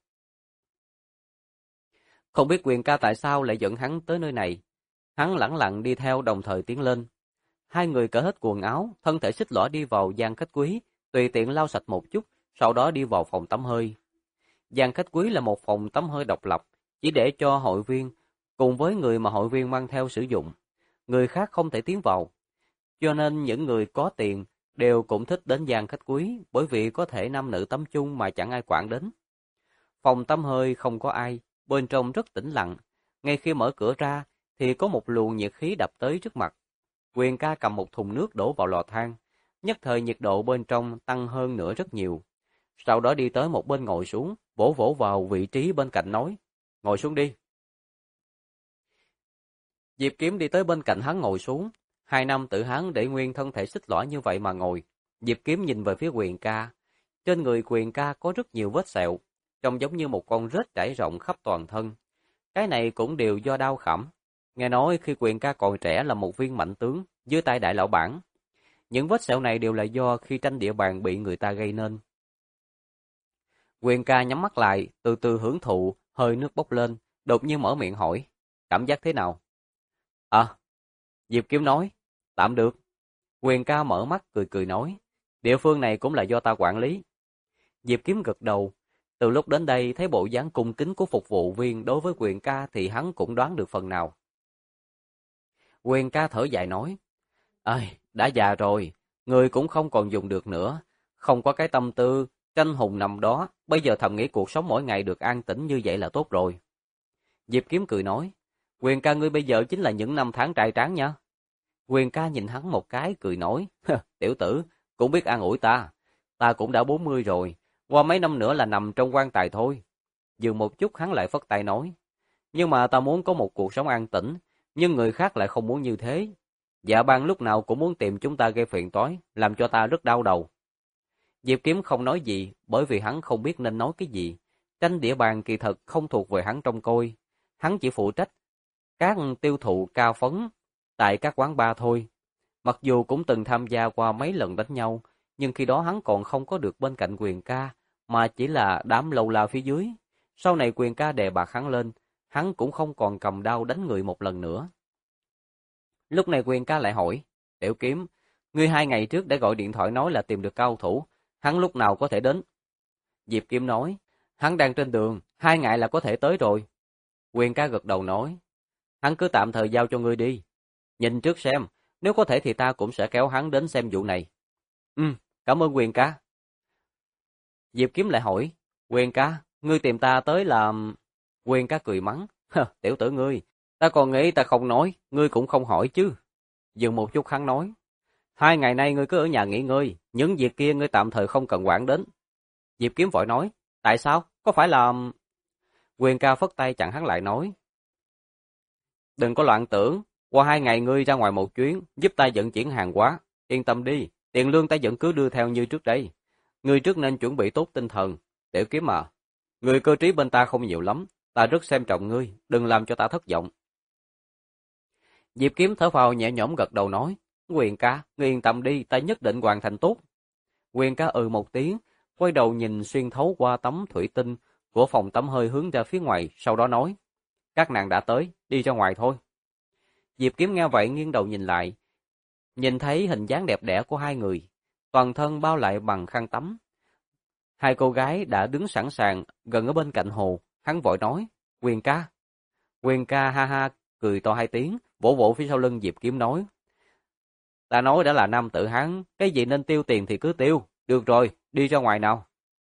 Không biết Quyền ca tại sao lại dẫn hắn tới nơi này. Hắn lẳng lặng đi theo đồng thời tiến lên. 2 người cởi hết quần áo, thân thể xích lõa đi vào gian khách quý, tùy tiện lau sạch một chút, sau đó đi vào phòng tắm hơi. Gian khách quý là một phòng tắm hơi độc lập, chỉ để cho hội viên cùng với người mà hội viên mang theo sử dụng. Người khác không thể tiến vào. Cho nên những người có tiền đều cũng thích đến gian khách quý, bởi vì có thể nam nữ tắm chung mà chẳng ai quản đến. Phòng tắm hơi không có ai, bên trong rất tĩnh lặng. Ngay khi mở cửa ra thì có một luồng nhiệt khí đập tới trước mặt. Quyền ca cầm một thùng nước đổ vào lò than, nhất thời nhiệt độ bên trong tăng hơn nữa rất nhiều. Sau đó đi tới một bên ngồi xuống, vỗ vỗ vào vị trí bên cạnh nói, ngồi xuống đi. Diệp Kiếm đi tới bên cạnh hắn ngồi xuống, 2 năm tự hắn để nguyên thân thể xích lõa như vậy mà ngồi. Diệp Kiếm nhìn về phía Quyền ca, trên người Quyền ca có rất nhiều vết sẹo, trông giống như một con rết trải rộng khắp toàn thân. Cái này cũng đều do đau khẩm. Nghe nói khi Quyền ca còn trẻ là một viên mạnh tướng dưới tay đại lão bản. Những vết sẹo này đều là do khi tranh địa bàn bị người ta gây nên. Quyền ca nhắm mắt lại, từ từ hưởng thụ, hơi nước bốc lên, đột nhiên mở miệng hỏi, cảm giác thế nào? Diệp Kiếm nói, tạm được. Quyền ca mở mắt cười cười nói, địa phương này cũng là do ta quản lý. Diệp Kiếm gật đầu, từ lúc đến đây thấy bộ dáng cung kính của phục vụ viên đối với Quyền ca thì hắn cũng đoán được phần nào. Quyền ca thở dài nói, đã già rồi, người cũng không còn dùng được nữa, không có cái tâm tư tranh hùng nằm đó, bây giờ thầm nghĩ cuộc sống mỗi ngày được an tĩnh như vậy là tốt rồi. Diệp Kiếm cười nói, Quyền ca ngươi bây giờ chính là những năm tháng trai tráng nha. Quyền ca nhìn hắn một cái cười nói, tiểu tử, cũng biết an ủi ta cũng đã 40 rồi, qua mấy năm nữa là nằm trong quan tài thôi. Dừng một chút hắn lại phất tay nói, nhưng mà ta muốn có một cuộc sống an tĩnh, nhưng người khác lại không muốn như thế. Dạ bang lúc nào cũng muốn tìm chúng ta gây phiền toái, làm cho ta rất đau đầu. Diệp Kiếm không nói gì, bởi vì hắn không biết nên nói cái gì. Tranh địa bàn kỳ thật không thuộc về hắn trông coi, hắn chỉ phụ trách các tiêu thụ cao phấn tại các quán bar thôi. Mặc dù cũng từng tham gia qua mấy lần đánh nhau, nhưng khi đó hắn còn không có được bên cạnh Quyền ca, mà chỉ là đám lâu la phía dưới. Sau này Quyền ca đè bạt hắn lên, hắn cũng không còn cầm đao đánh người một lần nữa. Lúc này Quyền ca lại hỏi, Tiểu Kiếm, ngươi 2 ngày trước đã gọi điện thoại nói là tìm được cao thủ, hắn lúc nào có thể đến? Diệp Kiếm nói, hắn đang trên đường, 2 ngày là có thể tới rồi. Quyền ca gật đầu nói, hắn cứ tạm thời giao cho ngươi đi. Nhìn trước xem, nếu có thể thì ta cũng sẽ kéo hắn đến xem vụ này. Cảm ơn Quyền ca. Diệp Kiếm lại hỏi, Quyền ca, ngươi tìm ta tới làm... Quyền ca cười mắng, tiểu tử ngươi, ta còn nghĩ ta không nói, ngươi cũng không hỏi chứ. Dừng một chút hắn nói, 2 ngày nay ngươi cứ ở nhà nghỉ ngơi, những việc kia ngươi tạm thời không cần quản đến. Diệp Kiếm vội nói, tại sao? Có phải là... Quyền ca phất tay chặn hắn lại nói, đừng có loạn tưởng, qua 2 ngày ngươi ra ngoài một chuyến, giúp ta vận chuyển hàng hóa, yên tâm đi, tiền lương ta vẫn cứ đưa theo như trước đây. Ngươi trước nên chuẩn bị tốt tinh thần, Tiểu Kiếm à, người cơ trí bên ta không nhiều lắm, ta rất xem trọng ngươi, đừng làm cho ta thất vọng. Diệp Kiếm thở phào nhẹ nhõm gật đầu nói, Quyền ca, ngươi yên tâm đi, ta nhất định hoàn thành tốt. Quyền ca một tiếng, quay đầu nhìn xuyên thấu qua tấm thủy tinh của phòng tắm hơi hướng ra phía ngoài, sau đó nói, các nàng đã tới, đi ra ngoài thôi. Diệp Kiếm nghe vậy nghiêng đầu nhìn lại, nhìn thấy hình dáng đẹp đẽ của hai người, toàn thân bao lại bằng khăn tắm. Hai cô gái đã đứng sẵn sàng gần ở bên cạnh hồ, hắn vội nói, Quyền ca. Quyền ca ha ha cười to 2 tiếng, vỗ vỗ phía sau lưng Diệp Kiếm nói, ta nói đã là nam tử hắn, cái gì nên tiêu tiền thì cứ tiêu, được rồi, đi ra ngoài nào.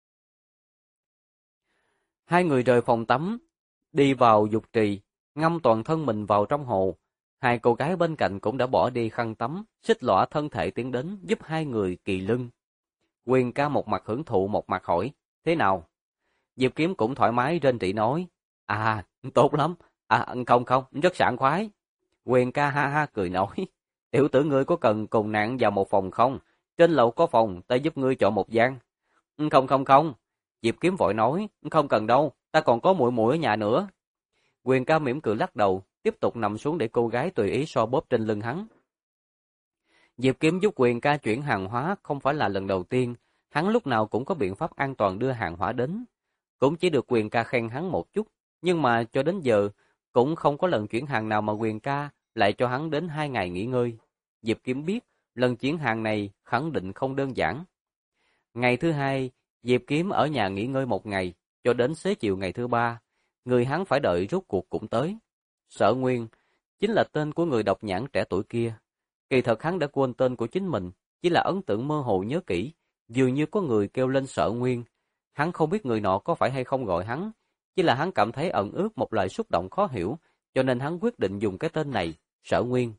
Hai người rời phòng tắm, đi vào dục trì, ngâm toàn thân mình vào trong hồ. Hai cô gái bên cạnh cũng đã bỏ đi khăn tắm, xích lõa thân thể tiến đến giúp hai người kỳ lưng. Quyền ca một mặt hưởng thụ một mặt hỏi, thế nào? Diệp Kiếm cũng thoải mái rên rỉ nói, tốt lắm, không, rất sảng khoái. Quyền ca ha ha cười nói, tiểu tử ngươi có cần cùng nạn vào một phòng không? Trên lầu có phòng, ta giúp ngươi chọn một gian. Không. Diệp Kiếm vội nói, không cần đâu, ta còn có muội muội ở nhà nữa. Quyền ca mỉm cười lắc đầu, tiếp tục nằm xuống để cô gái tùy ý so bóp trên lưng hắn. Diệp Kiếm giúp Quyền ca chuyển hàng hóa không phải là lần đầu tiên, hắn lúc nào cũng có biện pháp an toàn đưa hàng hóa đến. Cũng chỉ được Quyền ca khen hắn một chút, nhưng mà cho đến giờ cũng không có lần chuyển hàng nào mà Quyền ca lại cho hắn đến 2 ngày nghỉ ngơi. Diệp Kiếm biết, lần chuyển hàng này khẳng định không đơn giản. Ngày thứ 2, Diệp Kiếm ở nhà nghỉ ngơi 1 ngày, cho đến xế chiều ngày thứ 3, người hắn phải đợi rốt cuộc cũng tới. Sở Nguyên chính là tên của người độc nhãn trẻ tuổi kia. Kỳ thật hắn đã quên tên của chính mình, chỉ là ấn tượng mơ hồ nhớ kỹ, dường như có người kêu lên Sở Nguyên. Hắn không biết người nọ có phải hay không gọi hắn, chỉ là hắn cảm thấy ẩn ước một loại xúc động khó hiểu, cho nên hắn quyết định dùng cái tên này, Sở Nguyên.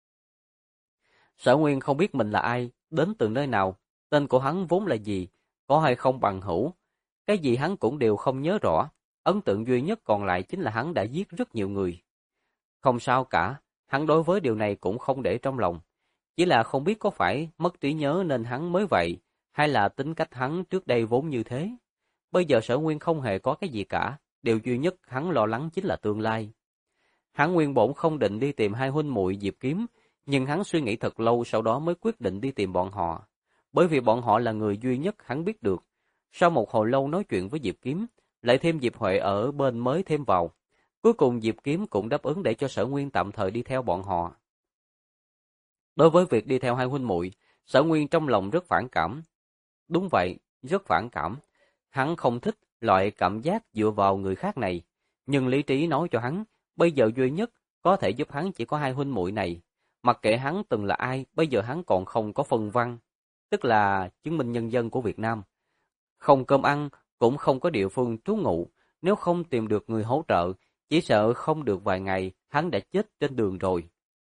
Sở Nguyên không biết mình là ai, đến từ nơi nào, tên của hắn vốn là gì, có hay không bằng hữu. Cái gì hắn cũng đều không nhớ rõ, ấn tượng duy nhất còn lại chính là hắn đã giết rất nhiều người. Không sao cả, hắn đối với điều này cũng không để trong lòng. Chỉ là không biết có phải mất trí nhớ nên hắn mới vậy, hay là tính cách hắn trước đây vốn như thế. Bây giờ Sở Nguyên không hề có cái gì cả, điều duy nhất hắn lo lắng chính là tương lai. Hắn nguyên bổn không định đi tìm hai huynh muội Diệp Kiếm, nhưng hắn suy nghĩ thật lâu sau đó mới quyết định đi tìm bọn họ. Bởi vì bọn họ là người duy nhất hắn biết được. Sau một hồi lâu nói chuyện với Diệp Kiếm, lại thêm Diệp Huệ ở bên mới thêm vào. Cuối cùng Diệp Kiếm cũng đáp ứng để cho Sở Nguyên tạm thời đi theo bọn họ. Đối với việc đi theo hai huynh muội, Sở Nguyên trong lòng rất phản cảm. Đúng vậy, rất phản cảm. Hắn không thích loại cảm giác dựa vào người khác này, nhưng lý trí nói cho hắn, bây giờ duy nhất có thể giúp hắn chỉ có hai huynh muội này. Mặc kệ hắn từng là ai, bây giờ hắn còn không có phân văn, tức là chứng minh nhân dân của Việt Nam. Không cơm ăn, cũng không có địa phương trú ngụ, nếu không tìm được người hỗ trợ, chỉ sợ không được vài ngày, hắn đã chết trên đường rồi.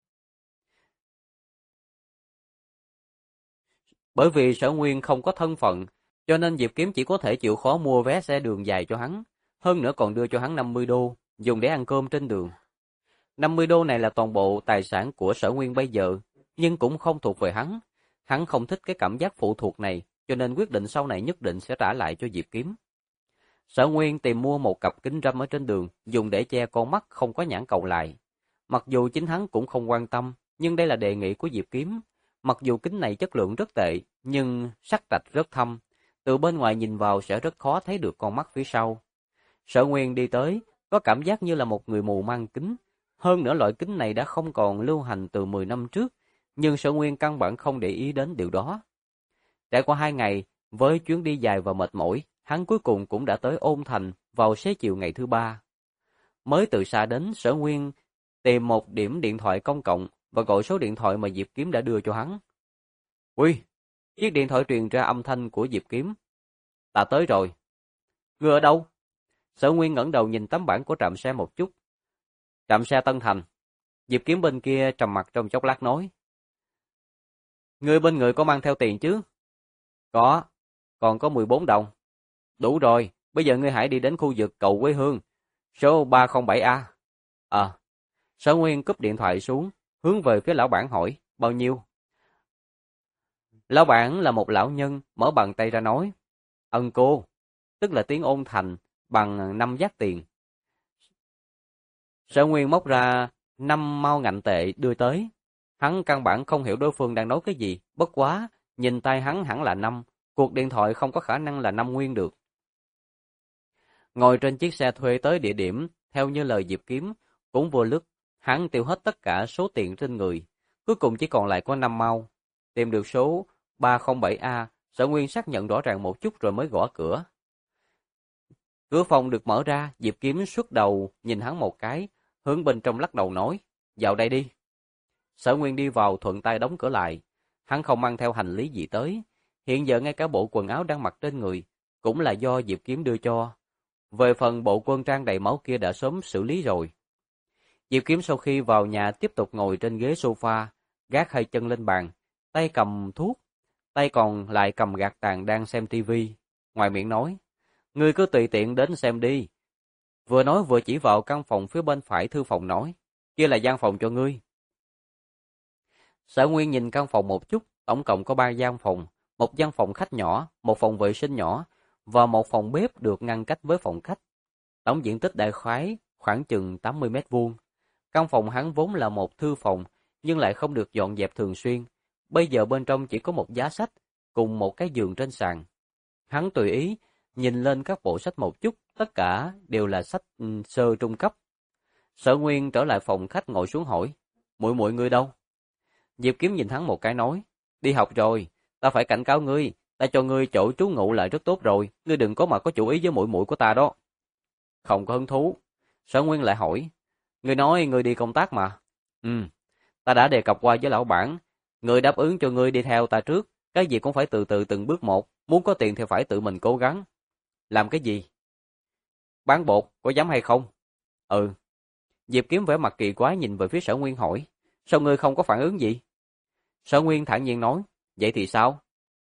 Bởi vì Sở Nguyên không có thân phận, cho nên Diệp Kiếm chỉ có thể chịu khó mua vé xe đường dài cho hắn, hơn nữa còn đưa cho hắn 50 đô, dùng để ăn cơm trên đường. 50 đô này là toàn bộ tài sản của Sở Nguyên bây giờ, nhưng cũng không thuộc về hắn. Hắn không thích cái cảm giác phụ thuộc này, cho nên quyết định sau này nhất định sẽ trả lại cho Diệp Kiếm. Sở Nguyên tìm mua một cặp kính râm ở trên đường, dùng để che con mắt không có nhãn cầu lại. Mặc dù chính hắn cũng không quan tâm, nhưng đây là đề nghị của Diệp Kiếm. Mặc dù kính này chất lượng rất tệ, nhưng sắc rạch rất thâm, từ bên ngoài nhìn vào sẽ rất khó thấy được con mắt phía sau. Sở Nguyên đi tới, có cảm giác như là một người mù mang kính. Hơn nữa loại kính này đã không còn lưu hành từ 10 năm trước, nhưng Sở Nguyên căn bản không để ý đến điều đó. Trải qua 2 ngày, với chuyến đi dài và mệt mỏi, hắn cuối cùng cũng đã tới Ôn Thành vào xế chiều ngày thứ 3. Mới từ xa đến, Sở Nguyên tìm một điểm điện thoại công cộng và gọi số điện thoại mà Diệp Kiếm đã đưa cho hắn. Ui, chiếc điện thoại truyền ra âm thanh của Diệp Kiếm. Ta tới rồi. Ngươi ở đâu? Sở Nguyên ngẩng đầu nhìn tấm bảng của trạm xe một chút. Trạm xe Tân Thành. Diệp Kiếm bên kia trầm mặc trong chốc lát nói. Ngươi bên người có mang theo tiền chứ? Có, còn có 14 đồng. Đủ rồi, bây giờ ngươi hãy đi đến khu vực cầu quê hương, số 307A. Sở Nguyên cúp điện thoại xuống, hướng về phía lão bản hỏi, bao nhiêu? Lão bản là một lão nhân, mở bàn tay ra nói, ân cô, tức là tiếng Ôn Thành, bằng 5 vát tiền. Sở Nguyên móc ra 5 mao ngạnh tệ đưa tới. Hắn căn bản không hiểu đối phương đang nói cái gì, bất quá, nhìn tay hắn hẳn là 5, cuộc điện thoại không có khả năng là 5 nguyên được. Ngồi trên chiếc xe thuê tới địa điểm, theo như lời Diệp Kiếm, cũng vừa lúc, hắn tiêu hết tất cả số tiền trên người, cuối cùng chỉ còn lại có 5 mao. Tìm được số 307A, Sở Nguyên xác nhận rõ ràng một chút rồi mới gõ cửa. Cửa phòng được mở ra, Diệp Kiếm xuất đầu nhìn hắn một cái, hướng bên trong lắc đầu nói, vào đây đi. Sở Nguyên đi vào thuận tay đóng cửa lại, hắn không mang theo hành lý gì tới, hiện giờ ngay cả bộ quần áo đang mặc trên người, cũng là do Diệp Kiếm đưa cho. Về phần bộ quân trang đầy máu kia đã sớm xử lý rồi. Diệp Kiếm sau khi vào nhà tiếp tục ngồi trên ghế sofa, gác hai chân lên bàn, tay cầm thuốc, tay còn lại cầm gạt tàn đang xem tivi. Ngoài miệng nói, ngươi cứ tùy tiện đến xem đi. Vừa nói vừa chỉ vào căn phòng phía bên phải thư phòng nói, kia là gian phòng cho ngươi. Sở Nguyên nhìn căn phòng một chút, tổng cộng có 3 gian phòng, một gian phòng khách nhỏ, một phòng vệ sinh nhỏ, và một phòng bếp được ngăn cách với phòng khách. Tổng diện tích đại khái khoảng chừng 80 mét vuông. Căn phòng hắn vốn là một thư phòng, nhưng lại không được dọn dẹp thường xuyên. Bây giờ bên trong chỉ có một giá sách, cùng một cái giường trên sàn. Hắn tùy ý, nhìn lên các bộ sách một chút, tất cả đều là sách sơ trung cấp. Sở Nguyên trở lại phòng khách ngồi xuống hỏi, muội muội ngươi đâu? Diệp Kiếm nhìn hắn một cái nói, đi học rồi, ta phải cảnh cáo ngươi, ta cho ngươi chỗ trú ngụ lại rất tốt rồi, ngươi đừng có mà có chủ ý với muội muội của ta đó. Không có hứng thú. Sở Nguyên lại hỏi, Ngươi nói ngươi đi công tác mà. Ta đã đề cập qua với lão bản. Người đáp ứng cho ngươi đi theo ta trước. Cái gì cũng phải từ từ từng bước một. Muốn có tiền thì phải tự mình cố gắng. Làm cái gì? Bán bột, có dám hay không? Ừ. Diệp Kiếm vẻ mặt kỳ quái nhìn về phía Sở Nguyên hỏi. Sao ngươi không có phản ứng gì? Sở Nguyên thản nhiên nói. Vậy thì sao?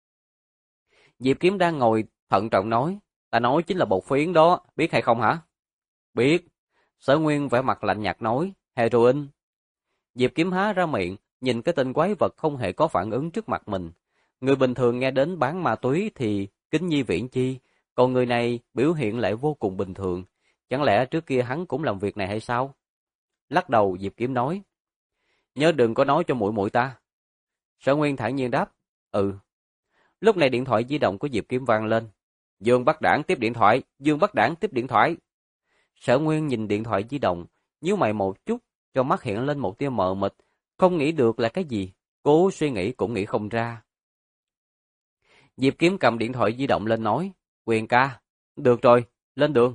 Diệp Kiếm đang ngồi thận trọng nói. Ta nói chính là bột phiến đó, biết hay không hả? Biết. Sở Nguyên vẻ mặt lạnh nhạt nói. Heroin. Diệp Kiếm há ra miệng, nhìn cái tên quái vật không hề có phản ứng trước mặt mình. Người bình thường nghe đến bán ma túy thì kính nhi viễn chi, còn người này biểu hiện lại vô cùng bình thường. Chẳng lẽ trước kia hắn cũng làm việc này hay sao? Lắc đầu Diệp Kiếm nói. Nhớ đừng có nói cho muội muội ta. Sở Nguyên thản nhiên đáp. Ừ. Lúc này điện thoại di động của Diệp Kiếm vang lên. Dương Bắc Đảng tiếp điện thoại, Dương Bắc Đảng tiếp điện thoại. Sở Nguyên nhìn điện thoại di động, nhíu mày một chút, trong mắt hiện lên một tia mờ mịt, không nghĩ được là cái gì, cố suy nghĩ cũng nghĩ không ra. Diệp Kiếm cầm điện thoại di động lên nói, Quyền ca, được rồi, lên đường.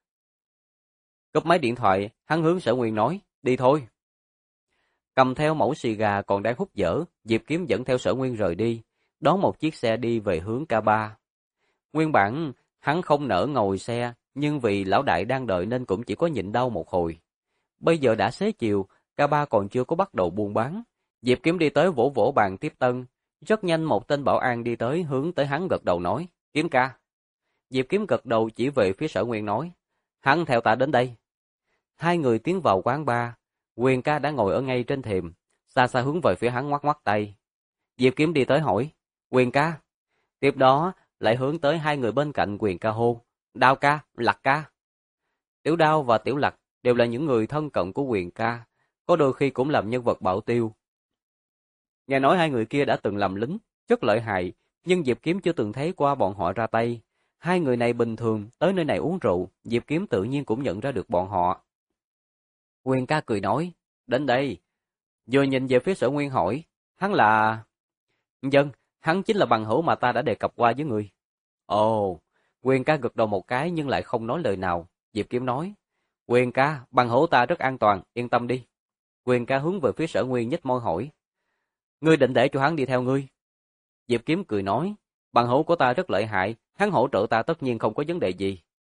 Cúp máy điện thoại, hắn hướng Sở Nguyên nói, đi thôi. Cầm theo mẩu xì gà còn đang hút dở, Diệp Kiếm dẫn theo Sở Nguyên rời đi, đón một chiếc xe đi về hướng K3. Nguyên bản, hắn không nỡ ngồi xe, nhưng vì lão đại đang đợi nên cũng chỉ có nhịn đau một hồi. Bây giờ đã xế chiều, K3 còn chưa có bắt đầu buôn bán. Diệp Kiếm đi tới vỗ vỗ bàn tiếp tân. Rất nhanh một tên bảo an đi tới hướng tới hắn gật đầu nói, Kiếm ca. Diệp Kiếm gật đầu chỉ về phía Sở Nguyên nói, hắn theo ta đến đây. Hai người tiến vào quán bar, Quyền ca đã ngồi ở ngay trên thềm, xa xa hướng về phía hắn ngoắc ngoắc tay. Diệp Kiếm đi tới hỏi, Quyền ca. Tiếp đó lại hướng tới hai người bên cạnh Quyền ca hô, Đao ca, Lặc ca. Tiểu Đao và Tiểu Lặc đều là những người thân cận của Quyền ca, có đôi khi cũng làm nhân vật bảo tiêu. Nghe nói hai người kia đã từng làm lính, rất lợi hại, nhưng Diệp Kiếm chưa từng thấy qua bọn họ ra tay. Hai người này bình thường tới nơi này uống rượu, Diệp Kiếm tự nhiên cũng nhận ra được bọn họ. Quyền ca cười nói, đến đây. Vừa nhìn về phía Sở Nguyên hỏi, hắn là... Dân, hắn chính là bằng hữu mà ta đã đề cập qua với người. Ồ, Quyền ca gật đầu một cái nhưng lại không nói lời nào. Diệp Kiếm nói, Quyền ca, bằng hữu ta rất an toàn, yên tâm đi. Quyền ca hướng về phía Sở Nguyên nhếch môi hỏi, ngươi định để cho hắn đi theo ngươi? Diệp Kiếm cười nói, bằng hữu của ta rất lợi hại, hắn hỗ trợ ta tất nhiên không có vấn đề gì.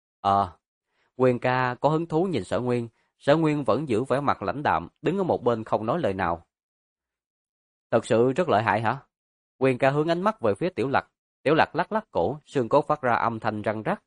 Quyền ca có hứng thú nhìn Sở Nguyên vẫn giữ vẻ mặt lãnh đạm, đứng ở một bên không nói lời nào. Thật sự rất lợi hại hả? Quyền ca hướng ánh mắt về phía Tiểu Lặc lắc lắc cổ, xương cốt phát ra âm thanh răng rắc.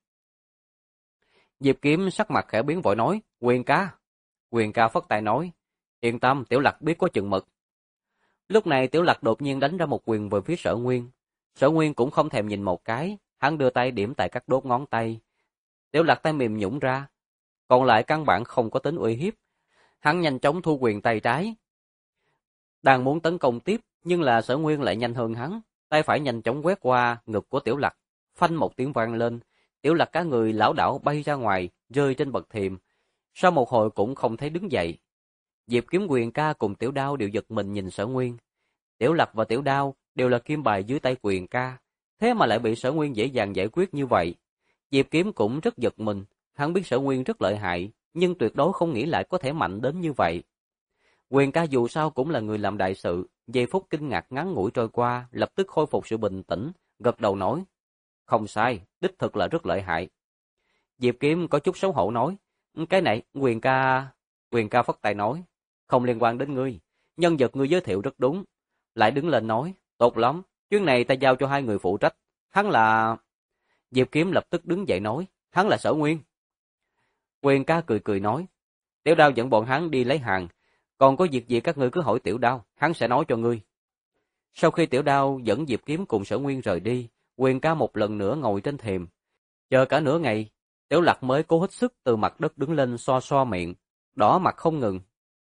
Diệp Kiếm sắc mặt khẽ biến vội nói, Quyền ca phất tay nói, yên tâm, Tiểu Lặc biết có chừng mực. Lúc này Tiểu Lặc đột nhiên đánh ra một quyền về phía Sở Nguyên. Sở Nguyên cũng không thèm nhìn một cái, hắn đưa tay điểm tại các đốt ngón tay. Tiểu Lặc tay mềm nhũn ra, còn lại căn bản không có tính uy hiếp. Hắn nhanh chóng thu quyền tay trái, đang muốn tấn công tiếp, nhưng là Sở Nguyên lại nhanh hơn hắn, tay phải nhanh chóng quét qua ngực của Tiểu Lặc, phanh một tiếng vang lên, Tiểu Lặc cả người lảo đảo bay ra ngoài, rơi trên bậc thềm. Sau một hồi cũng không thấy đứng dậy. Diệp Kiếm, Quyền ca cùng Tiểu Đao đều giật mình nhìn Sở Nguyên. Tiểu Lặc và Tiểu Đao đều là kim bài dưới tay Quyền ca, thế mà lại bị Sở Nguyên dễ dàng giải quyết như vậy. Diệp Kiếm cũng rất giật mình, hắn biết Sở Nguyên rất lợi hại, nhưng tuyệt đối không nghĩ lại có thể mạnh đến như vậy. Quyền ca dù sao cũng là người làm đại sự, giây phút kinh ngạc ngắn ngủi trôi qua, lập tức khôi phục sự bình tĩnh, gật đầu nói, không sai, đích thực là rất lợi hại. Diệp Kiếm có chút xấu hổ nói, cái này, Quyền ca phất tay nói, không liên quan đến ngươi, nhân vật ngươi giới thiệu rất đúng. Lại đứng lên nói, tốt lắm, chuyến này ta giao cho hai người phụ trách, hắn là... Diệp Kiếm lập tức đứng dậy nói, hắn là Sở Nguyên. Quyền ca cười cười nói, Tiểu Đao dẫn bọn hắn đi lấy hàng, còn có việc gì các ngươi cứ hỏi Tiểu Đao, hắn sẽ nói cho ngươi. Sau khi Tiểu Đao dẫn Diệp Kiếm cùng Sở Nguyên rời đi, Quyền ca một lần nữa ngồi trên thềm. Chờ cả nửa ngày, Tiểu Lặc mới cố hết sức từ mặt đất đứng lên xoa xoa miệng, đỏ mặt không ngừng.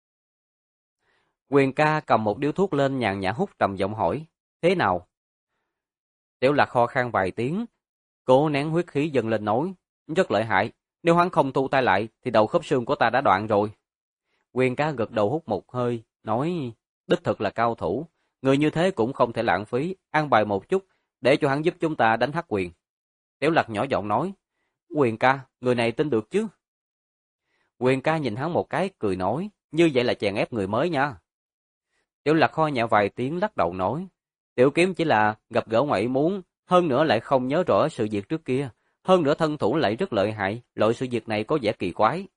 Quyền ca cầm một điếu thuốc lên nhàn nhã hút trầm giọng hỏi, thế nào? Tiểu Lặc ho khan vài tiếng, cố nén huyết khí dâng lên nói, rất lợi hại, nếu hắn không thu tay lại thì đầu khớp xương của ta đã đoạn rồi. Quyền ca gật đầu hút một hơi, nói, đích thực là cao thủ, người như thế cũng không thể lãng phí, an bài một chút, để cho hắn giúp chúng ta đánh Hắc Quyền. Tiểu Lặc nhỏ giọng nói, Quyền ca, người này tin được chứ? Quyền ca nhìn hắn một cái cười nói, như vậy là chèn ép người mới nha. Tiểu Lạc ho nhẹ vài tiếng lắc đầu nói, Tiểu Kiếm chỉ là gặp gỡ ngoại ý muốn, hơn nữa lại không nhớ rõ sự việc trước kia, hơn nữa thân thủ lại rất lợi hại, loại sự việc này có vẻ kỳ quái.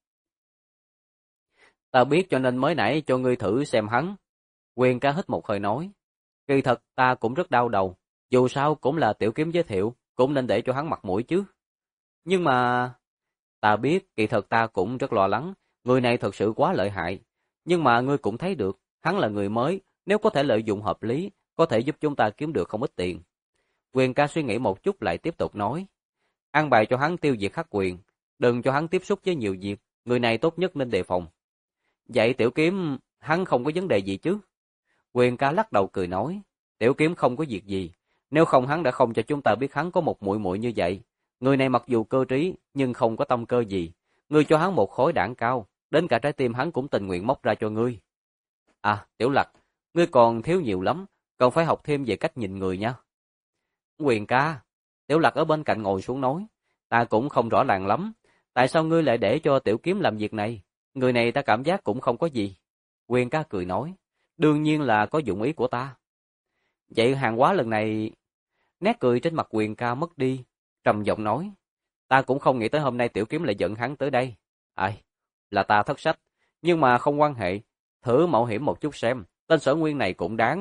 Ta biết cho nên mới nãy cho ngươi thử xem hắn. Quyền ca hít một hơi nói, kỳ thật ta cũng rất đau đầu, dù sao cũng là Tiểu Kiếm giới thiệu, cũng nên để cho hắn mặt mũi chứ. Nhưng mà... Ta biết, kỳ thật ta cũng rất lo lắng, người này thật sự quá lợi hại. Nhưng mà ngươi cũng thấy được, hắn là người mới, nếu có thể lợi dụng hợp lý, có thể giúp chúng ta kiếm được không ít tiền. Quyền ca suy nghĩ một chút lại tiếp tục nói, an bài cho hắn tiêu diệt Hắc Quyền, đừng cho hắn tiếp xúc với nhiều việc, người này tốt nhất nên đề phòng. Vậy Tiểu Kiếm, hắn không có vấn đề gì chứ? Quyền ca lắc đầu cười nói, Tiểu Kiếm không có việc gì, nếu không hắn đã không cho chúng ta biết hắn có một muội muội như vậy. Người này mặc dù cơ trí, nhưng không có tâm cơ gì. Ngươi cho hắn một khối đảng cao, đến cả trái tim hắn cũng tình nguyện móc ra cho ngươi. À, Tiểu Lặc, ngươi còn thiếu nhiều lắm, còn phải học thêm về cách nhìn người nha. Quyền ca, Tiểu Lặc ở bên cạnh ngồi xuống nói, ta cũng không rõ ràng lắm, tại sao ngươi lại để cho Tiểu Kiếm làm việc này? Người này ta cảm giác cũng không có gì. Quyền ca cười nói, đương nhiên là có dụng ý của ta. Vậy hàng hóa lần này... Nét cười trên mặt Quyền ca mất đi, trầm giọng nói, ta cũng không nghĩ tới hôm nay Tiểu Kiếm lại dẫn hắn tới đây. Ai, là ta thất sách, nhưng mà không quan hệ, thử mạo hiểm một chút xem, tên Sở Nguyên này cũng đáng.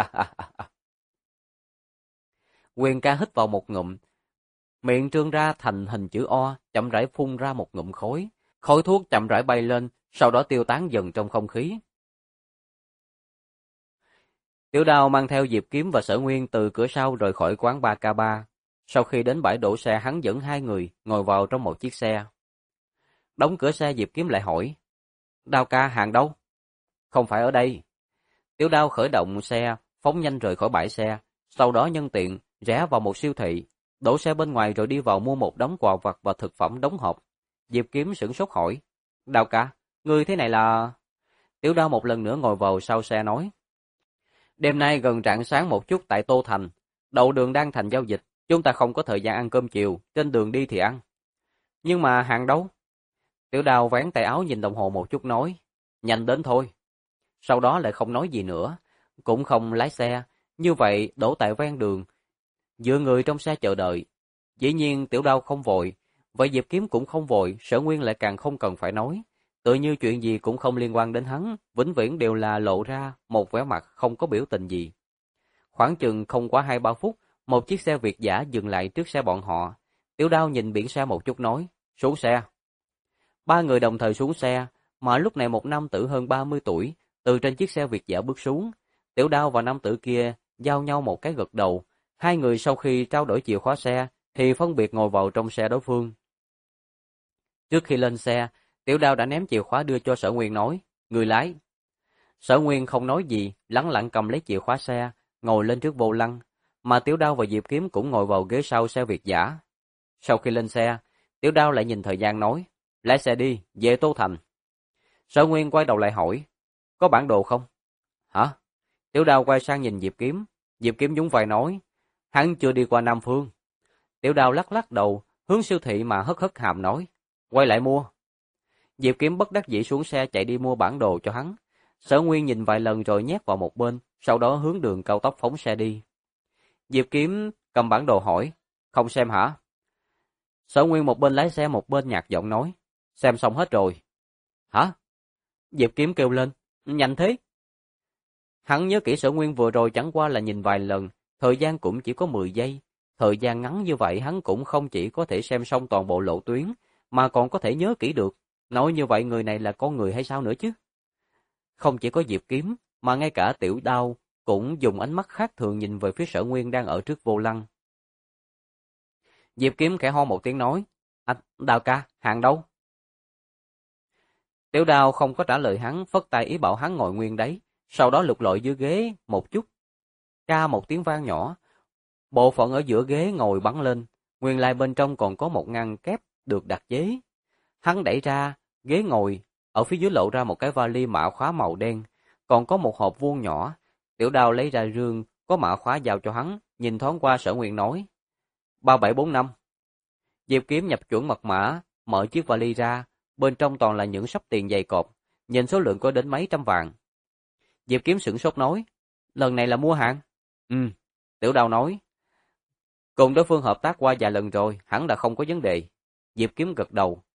Quyền ca hít vào một ngụm, miệng trương ra thành hình chữ O, chậm rãi phun ra một ngụm khói, khói thuốc chậm rãi bay lên, sau đó tiêu tán dần trong không khí. Tiểu Đao mang theo Diệp Kiếm và Sở Nguyên từ cửa sau rời khỏi quán 3K3. Sau khi đến bãi đổ xe, hắn dẫn hai người ngồi vào trong một chiếc xe. Đóng cửa xe, Diệp Kiếm lại hỏi, Đao ca, hàng đâu? Không phải ở đây. Tiểu Đao khởi động xe, phóng nhanh rời khỏi bãi xe, sau đó nhân tiện rẽ vào một siêu thị, đổ xe bên ngoài rồi đi vào mua một đống quà vặt và thực phẩm đóng hộp. Diệp Kiếm sửng sốt hỏi, Đao ca, ngươi thế này là... Tiểu Đao một lần nữa ngồi vào sau xe nói, đêm nay gần rạng sáng một chút tại Tô Thành, đầu đường đang thành giao dịch, chúng ta không có thời gian ăn cơm chiều, trên đường đi thì ăn. Nhưng mà hàng đâu? Tiểu Đao vén tay áo nhìn đồng hồ một chút nói, nhanh đến thôi. Sau đó lại không nói gì nữa, cũng không lái xe, như vậy đổ tại ven đường, dựa người trong xe chờ đợi. Dĩ nhiên Tiểu Đao không vội, vậy Diệp Kiếm cũng không vội, Sở Nguyên lại càng không cần phải nói. Tự như chuyện gì cũng không liên quan đến hắn, vĩnh viễn đều là lộ ra một vẻ mặt không có biểu tình gì. Khoảng chừng không quá 2-3 phút, một chiếc xe Việt dã dừng lại trước xe bọn họ. Tiểu Đao nhìn biển xe một chút nói, xuống xe. Ba người đồng thời xuống xe, mà lúc này một nam tử hơn 30 tuổi, từ trên chiếc xe Việt dã bước xuống. Tiểu Đao và nam tử kia giao nhau một cái gật đầu. Hai người sau khi trao đổi chìa khóa xe, thì phân biệt ngồi vào trong xe đối phương. Trước khi lên xe, Tiểu Đao đã ném chìa khóa đưa cho Sở Nguyên nói, người lái. Sở Nguyên không nói gì, lẳng lặng cầm lấy chìa khóa xe, ngồi lên trước vô lăng, mà Tiểu Đao và Diệp Kiếm cũng ngồi vào ghế sau xe Việt dã. Sau khi lên xe, Tiểu Đao lại nhìn thời gian nói, lái xe đi, về Tô Thành. Sở Nguyên quay đầu lại hỏi, có bản đồ không? Hả? Tiểu Đao quay sang nhìn Diệp Kiếm nhún vai nói, hắn chưa đi qua Nam Phương. Tiểu Đao lắc lắc đầu, hướng siêu thị mà hất hất hàm nói, quay lại mua. Diệp Kiếm bất đắc dĩ xuống xe chạy đi mua bản đồ cho hắn. Sở Nguyên nhìn vài lần rồi nhét vào một bên, sau đó hướng đường cao tốc phóng xe đi. Diệp Kiếm cầm bản đồ hỏi, không xem hả? Sở Nguyên một bên lái xe một bên nhạt giọng nói, xem xong hết rồi. Hả? Diệp Kiếm kêu lên, nhanh thế. Hắn nhớ kỹ Sở Nguyên vừa rồi chẳng qua là nhìn vài lần, thời gian cũng chỉ có 10 giây. Thời gian ngắn như vậy hắn cũng không chỉ có thể xem xong toàn bộ lộ tuyến, mà còn có thể nhớ kỹ được. Nói như vậy người này là con người hay sao nữa chứ? Không chỉ có Diệp Kiếm, mà ngay cả Tiểu Đao cũng dùng ánh mắt khác thường nhìn về phía Sở Nguyên đang ở trước vô lăng. Diệp Kiếm khẽ ho một tiếng nói, anh, Đao ca, hàng đâu? Tiểu Đao không có trả lời hắn, phất tay ý bảo hắn ngồi nguyên đấy, sau đó lục lọi dưới ghế một chút. Ca một tiếng vang nhỏ, bộ phận ở giữa ghế ngồi bắn lên, nguyên lai bên trong còn có một ngăn kép được đặt chế. Hắn đẩy ra, ghế ngồi, ở phía dưới lộ ra một cái vali mã khóa màu đen, còn có một hộp vuông nhỏ. Tiểu Đao lấy ra rương, có mã khóa giao cho hắn, nhìn thoáng qua Sở Nguyên nói, 3745. Diệp Kiếm nhập chuẩn mật mã, mở chiếc vali ra, bên trong toàn là những sấp tiền dày cộp, nhìn số lượng có đến mấy trăm vạn. Diệp Kiếm sửng sốt nói, lần này là mua hàng? Ừ, Tiểu Đao nói, cùng đối phương hợp tác qua vài lần rồi, hẳn là không có vấn đề. Diệp Kiếm gật đầu.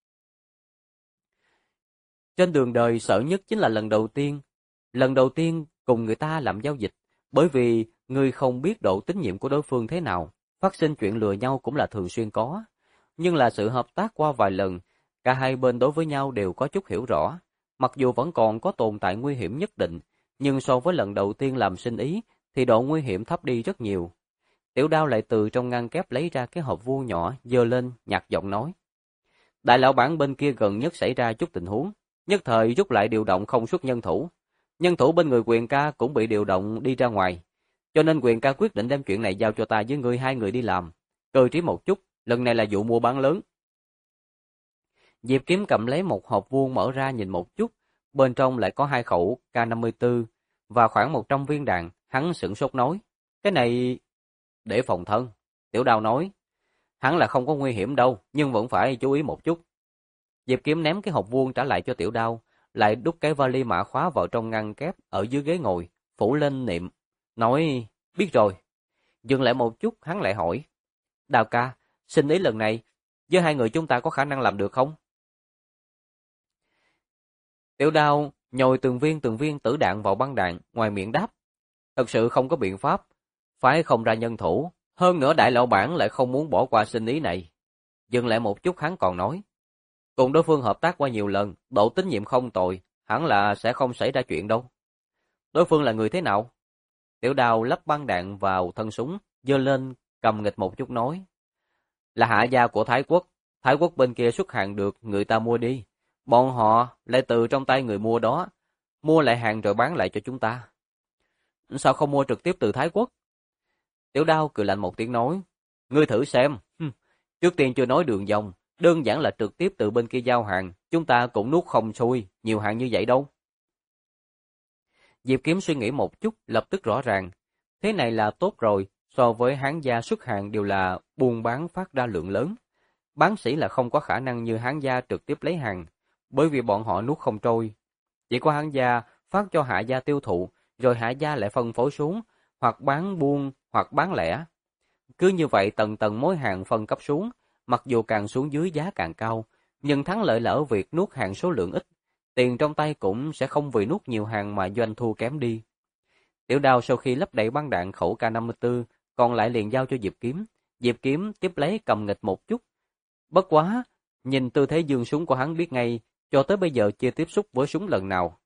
Trên đường đời sợ nhất chính là lần đầu tiên cùng người ta làm giao dịch, bởi vì người không biết độ tín nhiệm của đối phương thế nào, phát sinh chuyện lừa nhau cũng là thường xuyên có. Nhưng là sự hợp tác qua vài lần, cả hai bên đối với nhau đều có chút hiểu rõ, mặc dù vẫn còn có tồn tại nguy hiểm nhất định, nhưng so với lần đầu tiên làm sinh ý thì độ nguy hiểm thấp đi rất nhiều. Tiểu Đao lại từ trong ngăn kép lấy ra cái hộp vuông nhỏ, giơ lên, nhạt giọng nói: Đại lão bản bên kia gần nhất xảy ra chút tình huống, nhất thời rút lại điều động không suất nhân thủ. Nhân thủ bên người Quyền ca cũng bị điều động đi ra ngoài, cho nên Quyền ca quyết định đem chuyện này giao cho ta với ngươi hai người đi làm. Cơ trí một chút, lần này là vụ mua bán lớn. Diệp Kiếm cầm lấy một hộp vuông mở ra nhìn một chút, bên trong lại có 2 khẩu K54 và khoảng 100 viên đạn, hắn sửng sốt nói: Cái này để phòng thân. Tiểu Đao nói: Hắn là không có nguy hiểm đâu, nhưng vẫn phải chú ý một chút. Diệp Kiếm ném cái hộp vuông trả lại cho Tiểu Đao, lại đút cái vali mã khóa vào trong ngăn kép ở dưới ghế ngồi, phủ lên niệm, nói: Biết rồi. Dừng lại một chút, hắn lại hỏi: Đào ca, xin ý lần này, với hai người chúng ta có khả năng làm được không? Tiểu Đao nhồi từng viên tử đạn vào băng đạn, ngoài miệng đáp: Thật sự không có biện pháp, phải không ra nhân thủ, hơn nữa đại lão bản lại không muốn bỏ qua sinh ý này. Dừng lại một chút hắn còn nói: Cùng đối phương hợp tác qua nhiều lần, độ tín nhiệm không tồi, hẳn là sẽ không xảy ra chuyện đâu. Đối phương là người thế nào? Tiểu Đao lắp băng đạn vào thân súng, giơ lên, cầm nghịch một chút nói: Là hạ gia của Thái Quốc bên kia xuất hàng được người ta mua đi, bọn họ lại từ trong tay người mua đó, mua lại hàng rồi bán lại cho chúng ta. Sao không mua trực tiếp từ Thái Quốc? Tiểu Đao cười lạnh một tiếng nói: Ngươi thử xem, trước tiên chưa nói đường vòng, đơn giản là trực tiếp từ bên kia giao hàng, chúng ta cũng nuốt không xuôi, nhiều hàng như vậy đâu. Diệp Kiếm suy nghĩ một chút, lập tức rõ ràng, thế này là tốt rồi, so với Hán gia xuất hàng đều là buôn bán phát ra lượng lớn. Bán sỉ là không có khả năng như Hán gia trực tiếp lấy hàng, bởi vì bọn họ nuốt không trôi. Chỉ có Hán gia phát cho Hạ gia tiêu thụ, rồi Hạ gia lại phân phối xuống, hoặc bán buôn, hoặc bán lẻ. Cứ như vậy tầng tầng mối hàng phân cấp xuống, mặc dù càng xuống dưới giá càng cao, nhưng thắng lợi là ở việc nuốt hàng số lượng ít, tiền trong tay cũng sẽ không vì nuốt nhiều hàng mà doanh thu kém đi. Tiểu Đao sau khi lấp đầy băng đạn khẩu K54, còn lại liền giao cho Diệp Kiếm. Diệp Kiếm tiếp lấy cầm nghịch một chút. Bất quá, nhìn tư thế giương súng của hắn biết ngay, cho tới bây giờ chưa tiếp xúc với súng lần nào.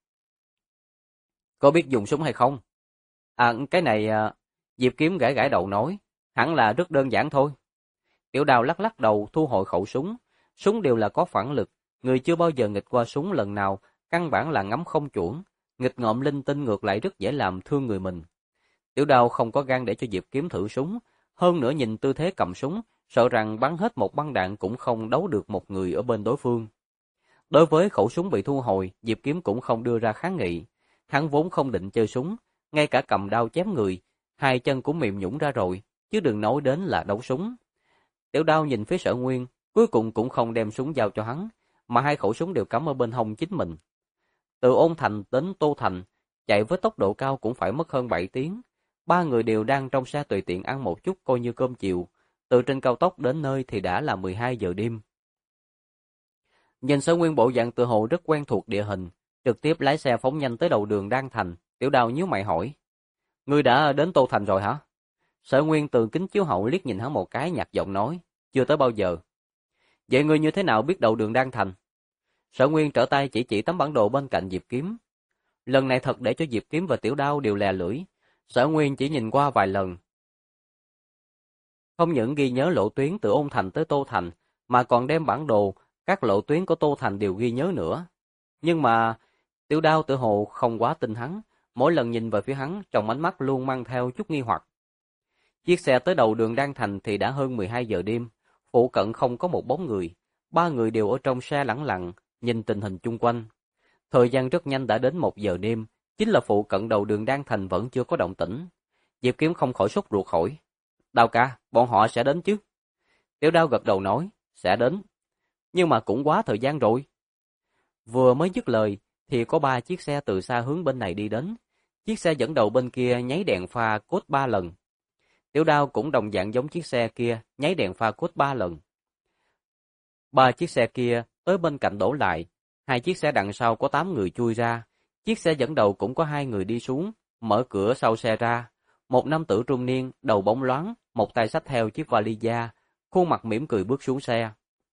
Có biết dùng súng hay không? Cái này... Diệp Kiếm gãi gãi đầu nói, hẳn là rất đơn giản thôi. Tiểu Đao lắc lắc đầu thu hồi khẩu súng. Súng đều là có phản lực, người chưa bao giờ nghịch qua súng lần nào, căn bản là ngắm không chuẩn, nghịch ngợm linh tinh ngược lại rất dễ làm thương người mình. Tiểu Đao không có gan để cho Diệp Kiếm thử súng, hơn nữa nhìn tư thế cầm súng, sợ rằng bắn hết một băng đạn cũng không đấu được một người ở bên đối phương. Đối với khẩu súng bị thu hồi, Diệp Kiếm cũng không đưa ra kháng nghị. Hắn vốn không định chơi súng, ngay cả cầm đao chém người, hai chân cũng mềm nhũn ra rồi, chứ đừng nói đến là đấu súng. Tiểu Đao nhìn phía Sở Nguyên, cuối cùng cũng không đem súng giao cho hắn, mà hai khẩu súng đều cắm ở bên hông chính mình. Từ Ôn Thành đến Tô Thành, chạy với tốc độ cao cũng phải mất hơn 7 tiếng. Ba người đều đang trong xe tùy tiện ăn một chút coi như cơm chiều. Từ trên cao tốc đến nơi thì đã là 12 giờ đêm. Nhìn Sở Nguyên bộ dạng tự hồ rất quen thuộc địa hình, trực tiếp lái xe phóng nhanh tới đầu đường Đan Thành. Tiểu Đao nhíu mày hỏi: Ngươi đã đến Tô Thành rồi hả? Sở Nguyên từ kính chiếu hậu liếc nhìn hắn một cái, nhạt giọng nói: Chưa tới bao giờ. Vậy ngươi như thế nào biết đầu đường Đan Thành? Sở Nguyên trở tay chỉ tấm bản đồ bên cạnh Diệp Kiếm. Lần này thật để cho Diệp Kiếm và Tiểu Đao đều lè lưỡi. Sở Nguyên chỉ nhìn qua vài lần, không những ghi nhớ lộ tuyến từ Ôn Thành tới Tô Thành, mà còn đem bản đồ các lộ tuyến của Tô Thành đều ghi nhớ nữa. Nhưng mà Tiểu Đao tự hồ không quá tin hắn, mỗi lần nhìn về phía hắn, trong ánh mắt luôn mang theo chút nghi hoặc. Chiếc xe tới đầu đường Đan Thành thì đã hơn 12 giờ đêm, phụ cận không có một bóng người, ba người đều ở trong xe lẳng lặng, nhìn tình hình chung quanh. Thời gian rất nhanh đã đến 1 giờ đêm, chính là phụ cận đầu đường Đan Thành vẫn chưa có động tĩnh. Diệp Kiếm không khỏi sốt ruột hỏi: Đao ca, bọn họ sẽ đến chứ? Tiểu Đao gật đầu nói: Sẽ đến. Nhưng mà cũng quá thời gian rồi. Vừa mới dứt lời, thì có 3 chiếc xe từ xa hướng bên này đi đến. Chiếc xe dẫn đầu bên kia nháy đèn pha cốt 3 lần. Tiểu Đao cũng đồng dạng giống chiếc xe kia, nháy đèn pha cốt 3 lần. 3 chiếc xe kia tới bên cạnh đổ lại, 2 chiếc xe đằng sau có 8 người chui ra. Chiếc xe dẫn đầu cũng có 2 người đi xuống, mở cửa sau xe ra. Một nam tử trung niên, đầu bóng loáng, một tay xách theo chiếc vali da, khuôn mặt mỉm cười bước xuống xe.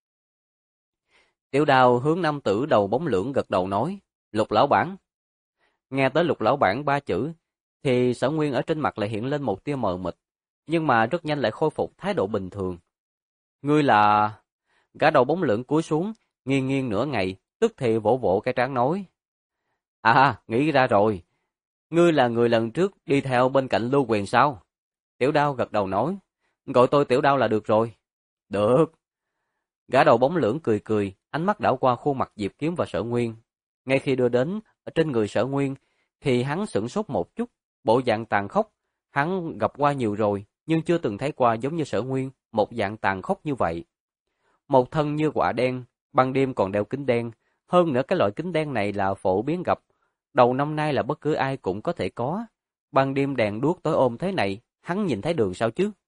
Tiểu Đao hướng nam tử đầu bóng lưỡng gật đầu nói, Lục lão bản. Nghe tới Lục lão bản 3 chữ, thì Sở Nguyên ở trên mặt lại hiện lên một tia mờ mịt, nhưng mà rất nhanh lại khôi phục thái độ bình thường. Ngươi là... Gã đầu bóng lưỡng cúi xuống, nghiêng nghiêng nửa ngày, tức thì vỗ vỗ cái trán nói. À, nghĩ ra rồi. Ngươi là người lần trước đi theo bên cạnh Lưu Quyền sao? Tiểu Đao gật đầu nói. Gọi tôi Tiểu Đao là được rồi. Được. Gã đầu bóng lưỡng cười cười, ánh mắt đảo qua khuôn mặt Diệp Kiếm và Sở Nguyên. Ngay khi đưa đến ở trên người Sở Nguyên, thì hắn sửng sốt một chút, bộ dạng tàn khốc. Hắn gặp qua nhiều rồi, nhưng chưa từng thấy qua giống như Sở Nguyên, một dạng tàn khốc như vậy. Một thân như quả đen, ban đêm còn đeo kính đen, hơn nữa cái loại kính đen này là phổ biến gặp. Đầu năm nay là bất cứ ai cũng có thể có. Ban đêm đèn đuốc tối ôm thế này, hắn nhìn thấy đường sao chứ?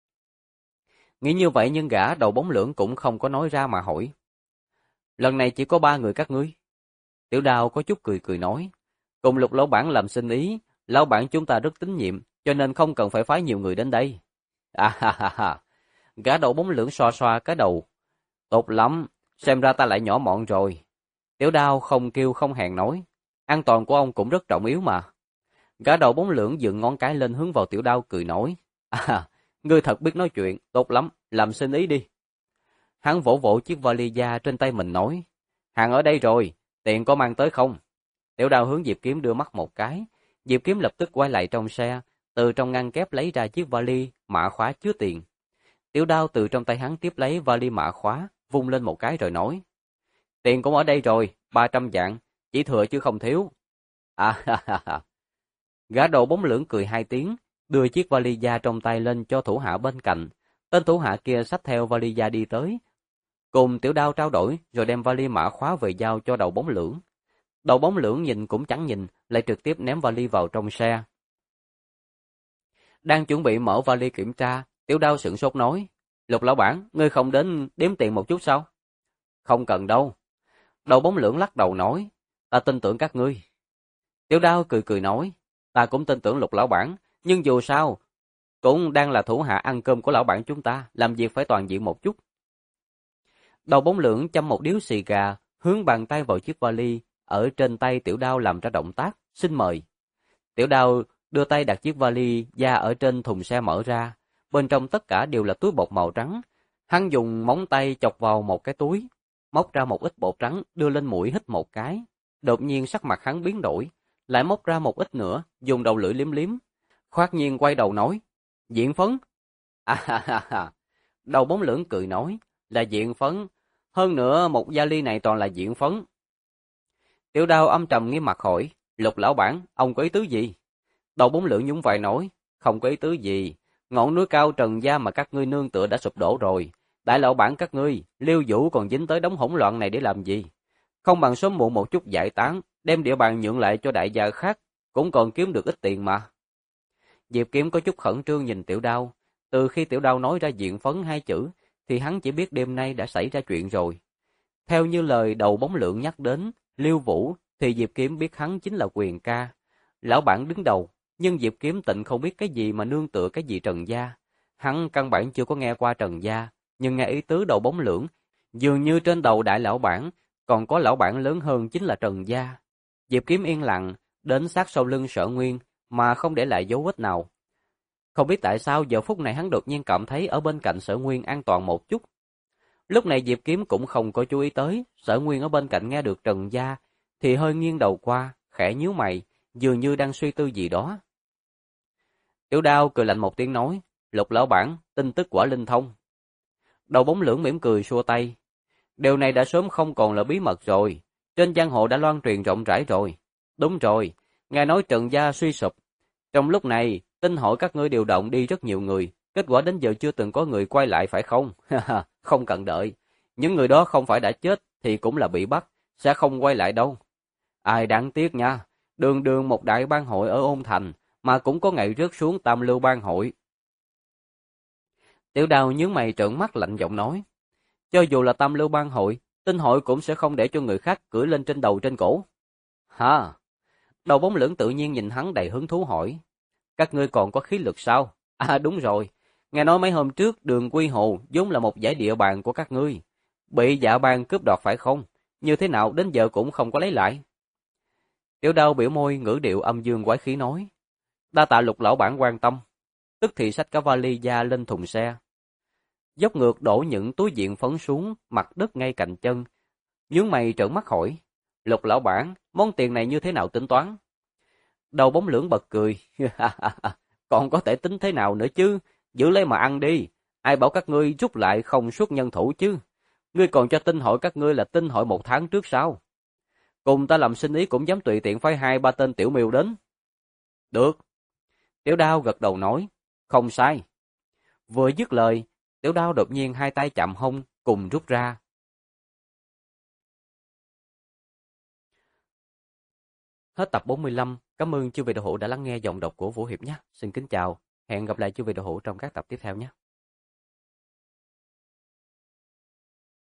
Nghĩ như vậy nhưng gã đầu bóng lưỡng cũng không có nói ra mà hỏi. Lần này chỉ có 3 người các ngươi. Tiểu Đao có chút cười cười nói. Cùng Lục lão bản làm sinh ý, lão bản chúng ta rất tín nhiệm, cho nên không cần phải phái nhiều người đến đây. À ha ha ha. Gã đầu bóng lưỡng xoa xoa cái đầu. Tốt lắm, xem ra ta lại nhỏ mọn rồi. Tiểu Đao không kêu không hèn nói. An toàn của ông cũng rất trọng yếu mà. Gã đầu bóng lưỡng dựng ngón cái lên hướng vào Tiểu Đao cười nói. À, ngươi thật biết nói chuyện, tốt lắm, làm sinh ý đi. Hắn vỗ vỗ chiếc vali da trên tay mình nói. Hàng ở đây rồi, tiền có mang tới không? Tiểu Đao hướng Diệp Kiếm đưa mắt một cái. Diệp Kiếm lập tức quay lại trong xe, từ trong ngăn kép lấy ra chiếc vali, mã khóa chứa tiền. Tiểu Đao từ trong tay hắn tiếp lấy vali mã khóa, vung lên một cái rồi nói. Tiền cũng ở đây rồi, 300 vạn, chỉ thừa chứ không thiếu. À ha ha ha. Gã đầu bóng lưỡng cười 2 tiếng, đưa chiếc vali da trong tay lên cho thủ hạ bên cạnh. Tên thủ hạ kia xách theo vali da đi tới. Cùng Tiểu Đao trao đổi rồi đem vali mã khóa về giao cho đầu bóng lưỡng. Đầu bóng lưỡng nhìn cũng chẳng nhìn, lại trực tiếp ném vali vào trong xe. Đang chuẩn bị mở vali kiểm tra, Tiểu Đao sửng sốt nói. Lục lão bản, ngươi không đến đếm tiền một chút sao? Không cần đâu. Đầu bóng lưỡng lắc đầu nói. Ta tin tưởng các ngươi. Tiểu Đao cười cười nói. Ta cũng tin tưởng Lục lão bản, nhưng dù sao, cũng đang là thủ hạ ăn cơm của lão bản chúng ta, làm việc phải toàn diện một chút. Đầu bóng lưỡng châm một điếu xì gà, hướng bàn tay vào chiếc vali, ở trên tay Tiểu Đao làm ra động tác, xin mời. Tiểu Đao đưa tay đặt chiếc vali da ở trên thùng xe mở ra, bên trong tất cả đều là túi bột màu trắng. Hắn dùng móng tay chọc vào một cái túi, móc ra một ít bột trắng đưa lên mũi hít một cái. Đột nhiên sắc mặt hắn biến đổi, lại móc ra một ít nữa, dùng đầu lưỡi liếm liếm. Khoát nhiên quay đầu nói, diện phấn. À ha ha ha. Đầu bóng lưỡng cười nói, là diện phấn. Hơn nữa một vali này toàn là diện phấn. Tiểu Đao âm trầm nghiêm mặt hỏi, Lục lão bản, ông có ý tứ gì? Đầu bóng lưỡng nhún vai nói, không có ý tứ gì. Ngọn núi cao Trần Gia mà các ngươi nương tựa đã sụp đổ rồi. Đại lão bản các ngươi, Liêu Vũ còn dính tới đống hỗn loạn này để làm gì? Không bằng sớm muộn một chút giải tán, đem địa bàn nhượng lại cho đại gia khác, cũng còn kiếm được ít tiền mà. Diệp Kiếm có chút khẩn trương nhìn Tiểu Đao. Từ khi Tiểu Đao nói ra diện phấn 2 chữ, thì hắn chỉ biết đêm nay đã xảy ra chuyện rồi. Theo như lời đầu bóng lưỡng nhắc đến, Liêu Vũ, thì Diệp Kiếm biết hắn chính là Quyền ca. Lão bản đứng đầu, nhưng Diệp Kiếm tịnh không biết cái gì mà nương tựa cái gì Trần Gia. Hắn căn bản chưa có nghe qua Trần Gia, nhưng nghe ý tứ đầu bóng lưỡng, dường như trên đầu đại lão bản, còn có lão bản lớn hơn chính là Trần Gia. Diệp Kiếm yên lặng, đến sát sau lưng Sở Nguyên, mà không để lại dấu vết nào. Không biết tại sao giờ phút này hắn đột nhiên cảm thấy ở bên cạnh Sở Nguyên an toàn một chút. Lúc này Diệp Kiếm cũng không có chú ý tới, Sở Nguyên ở bên cạnh nghe được Trần Gia, thì hơi nghiêng đầu qua, khẽ nhíu mày, dường như đang suy tư gì đó. Tiểu Đao cười lạnh một tiếng nói, Lục lão bản, tin tức quả linh thông. Đầu bóng lưỡng mỉm cười xua tay. Điều này đã sớm không còn là bí mật rồi, trên giang hồ đã loan truyền rộng rãi rồi. Đúng rồi, nghe nói Trần Gia suy sụp. Trong lúc này, tin hỏi các ngươi điều động đi rất nhiều người, kết quả đến giờ chưa từng có người quay lại phải không? Không cần đợi. Những người đó không phải đã chết thì cũng là bị bắt, sẽ không quay lại đâu. Ai đáng tiếc nha, đường đường một đại bang hội ở Ôn Thành mà cũng có ngày rớt xuống Tam Lưu bang hội. Tiểu Đào nhướng mày trợn mắt lạnh giọng nói, cho dù là Tam Lưu bang hội, tinh hội cũng sẽ không để cho người khác cưỡi lên trên đầu trên cổ. Hả? Đầu bóng lưỡng tự nhiên nhìn hắn đầy hứng thú hỏi, các ngươi còn có khí lực sao? À đúng rồi, nghe nói mấy hôm trước Đường Quy Hồ vốn là một dải địa bàn của các ngươi, bị Dạ Bang cướp đoạt phải không? Như thế nào đến giờ cũng không có lấy lại. Tiểu Đao biểu môi ngữ điệu âm dương quái khí nói, đa tạ Lục lão bản quan tâm. Tức thì xách cả vali da lên thùng xe, dốc ngược đổ những túi diện phấn xuống mặt đất ngay cạnh chân, nhướng mày trợn mắt hỏi, Lục lão bản, món tiền này như thế nào tính toán? Đầu bóng lưỡng bật cười, còn có thể tính thế nào nữa chứ, giữ lấy mà ăn đi, ai bảo các ngươi rút lại không suốt nhân thủ chứ, ngươi còn cho tinh hội các ngươi là tinh hội 1 tháng trước sao? Cùng ta làm sinh ý cũng dám tùy tiện phái 2-3 tên tiểu miêu đến. Được. Tiểu Đao gật đầu nói, không sai. Vừa dứt lời, Tiểu Đao đột nhiên hai tay chạm hông cùng rút ra. Hết tập 45, cảm ơn chư vị đạo hữu đã lắng nghe giọng đọc của Vũ Hiệp nhé. Xin kính chào, hẹn gặp lại chư vị đạo hữu trong các tập tiếp theo nhé.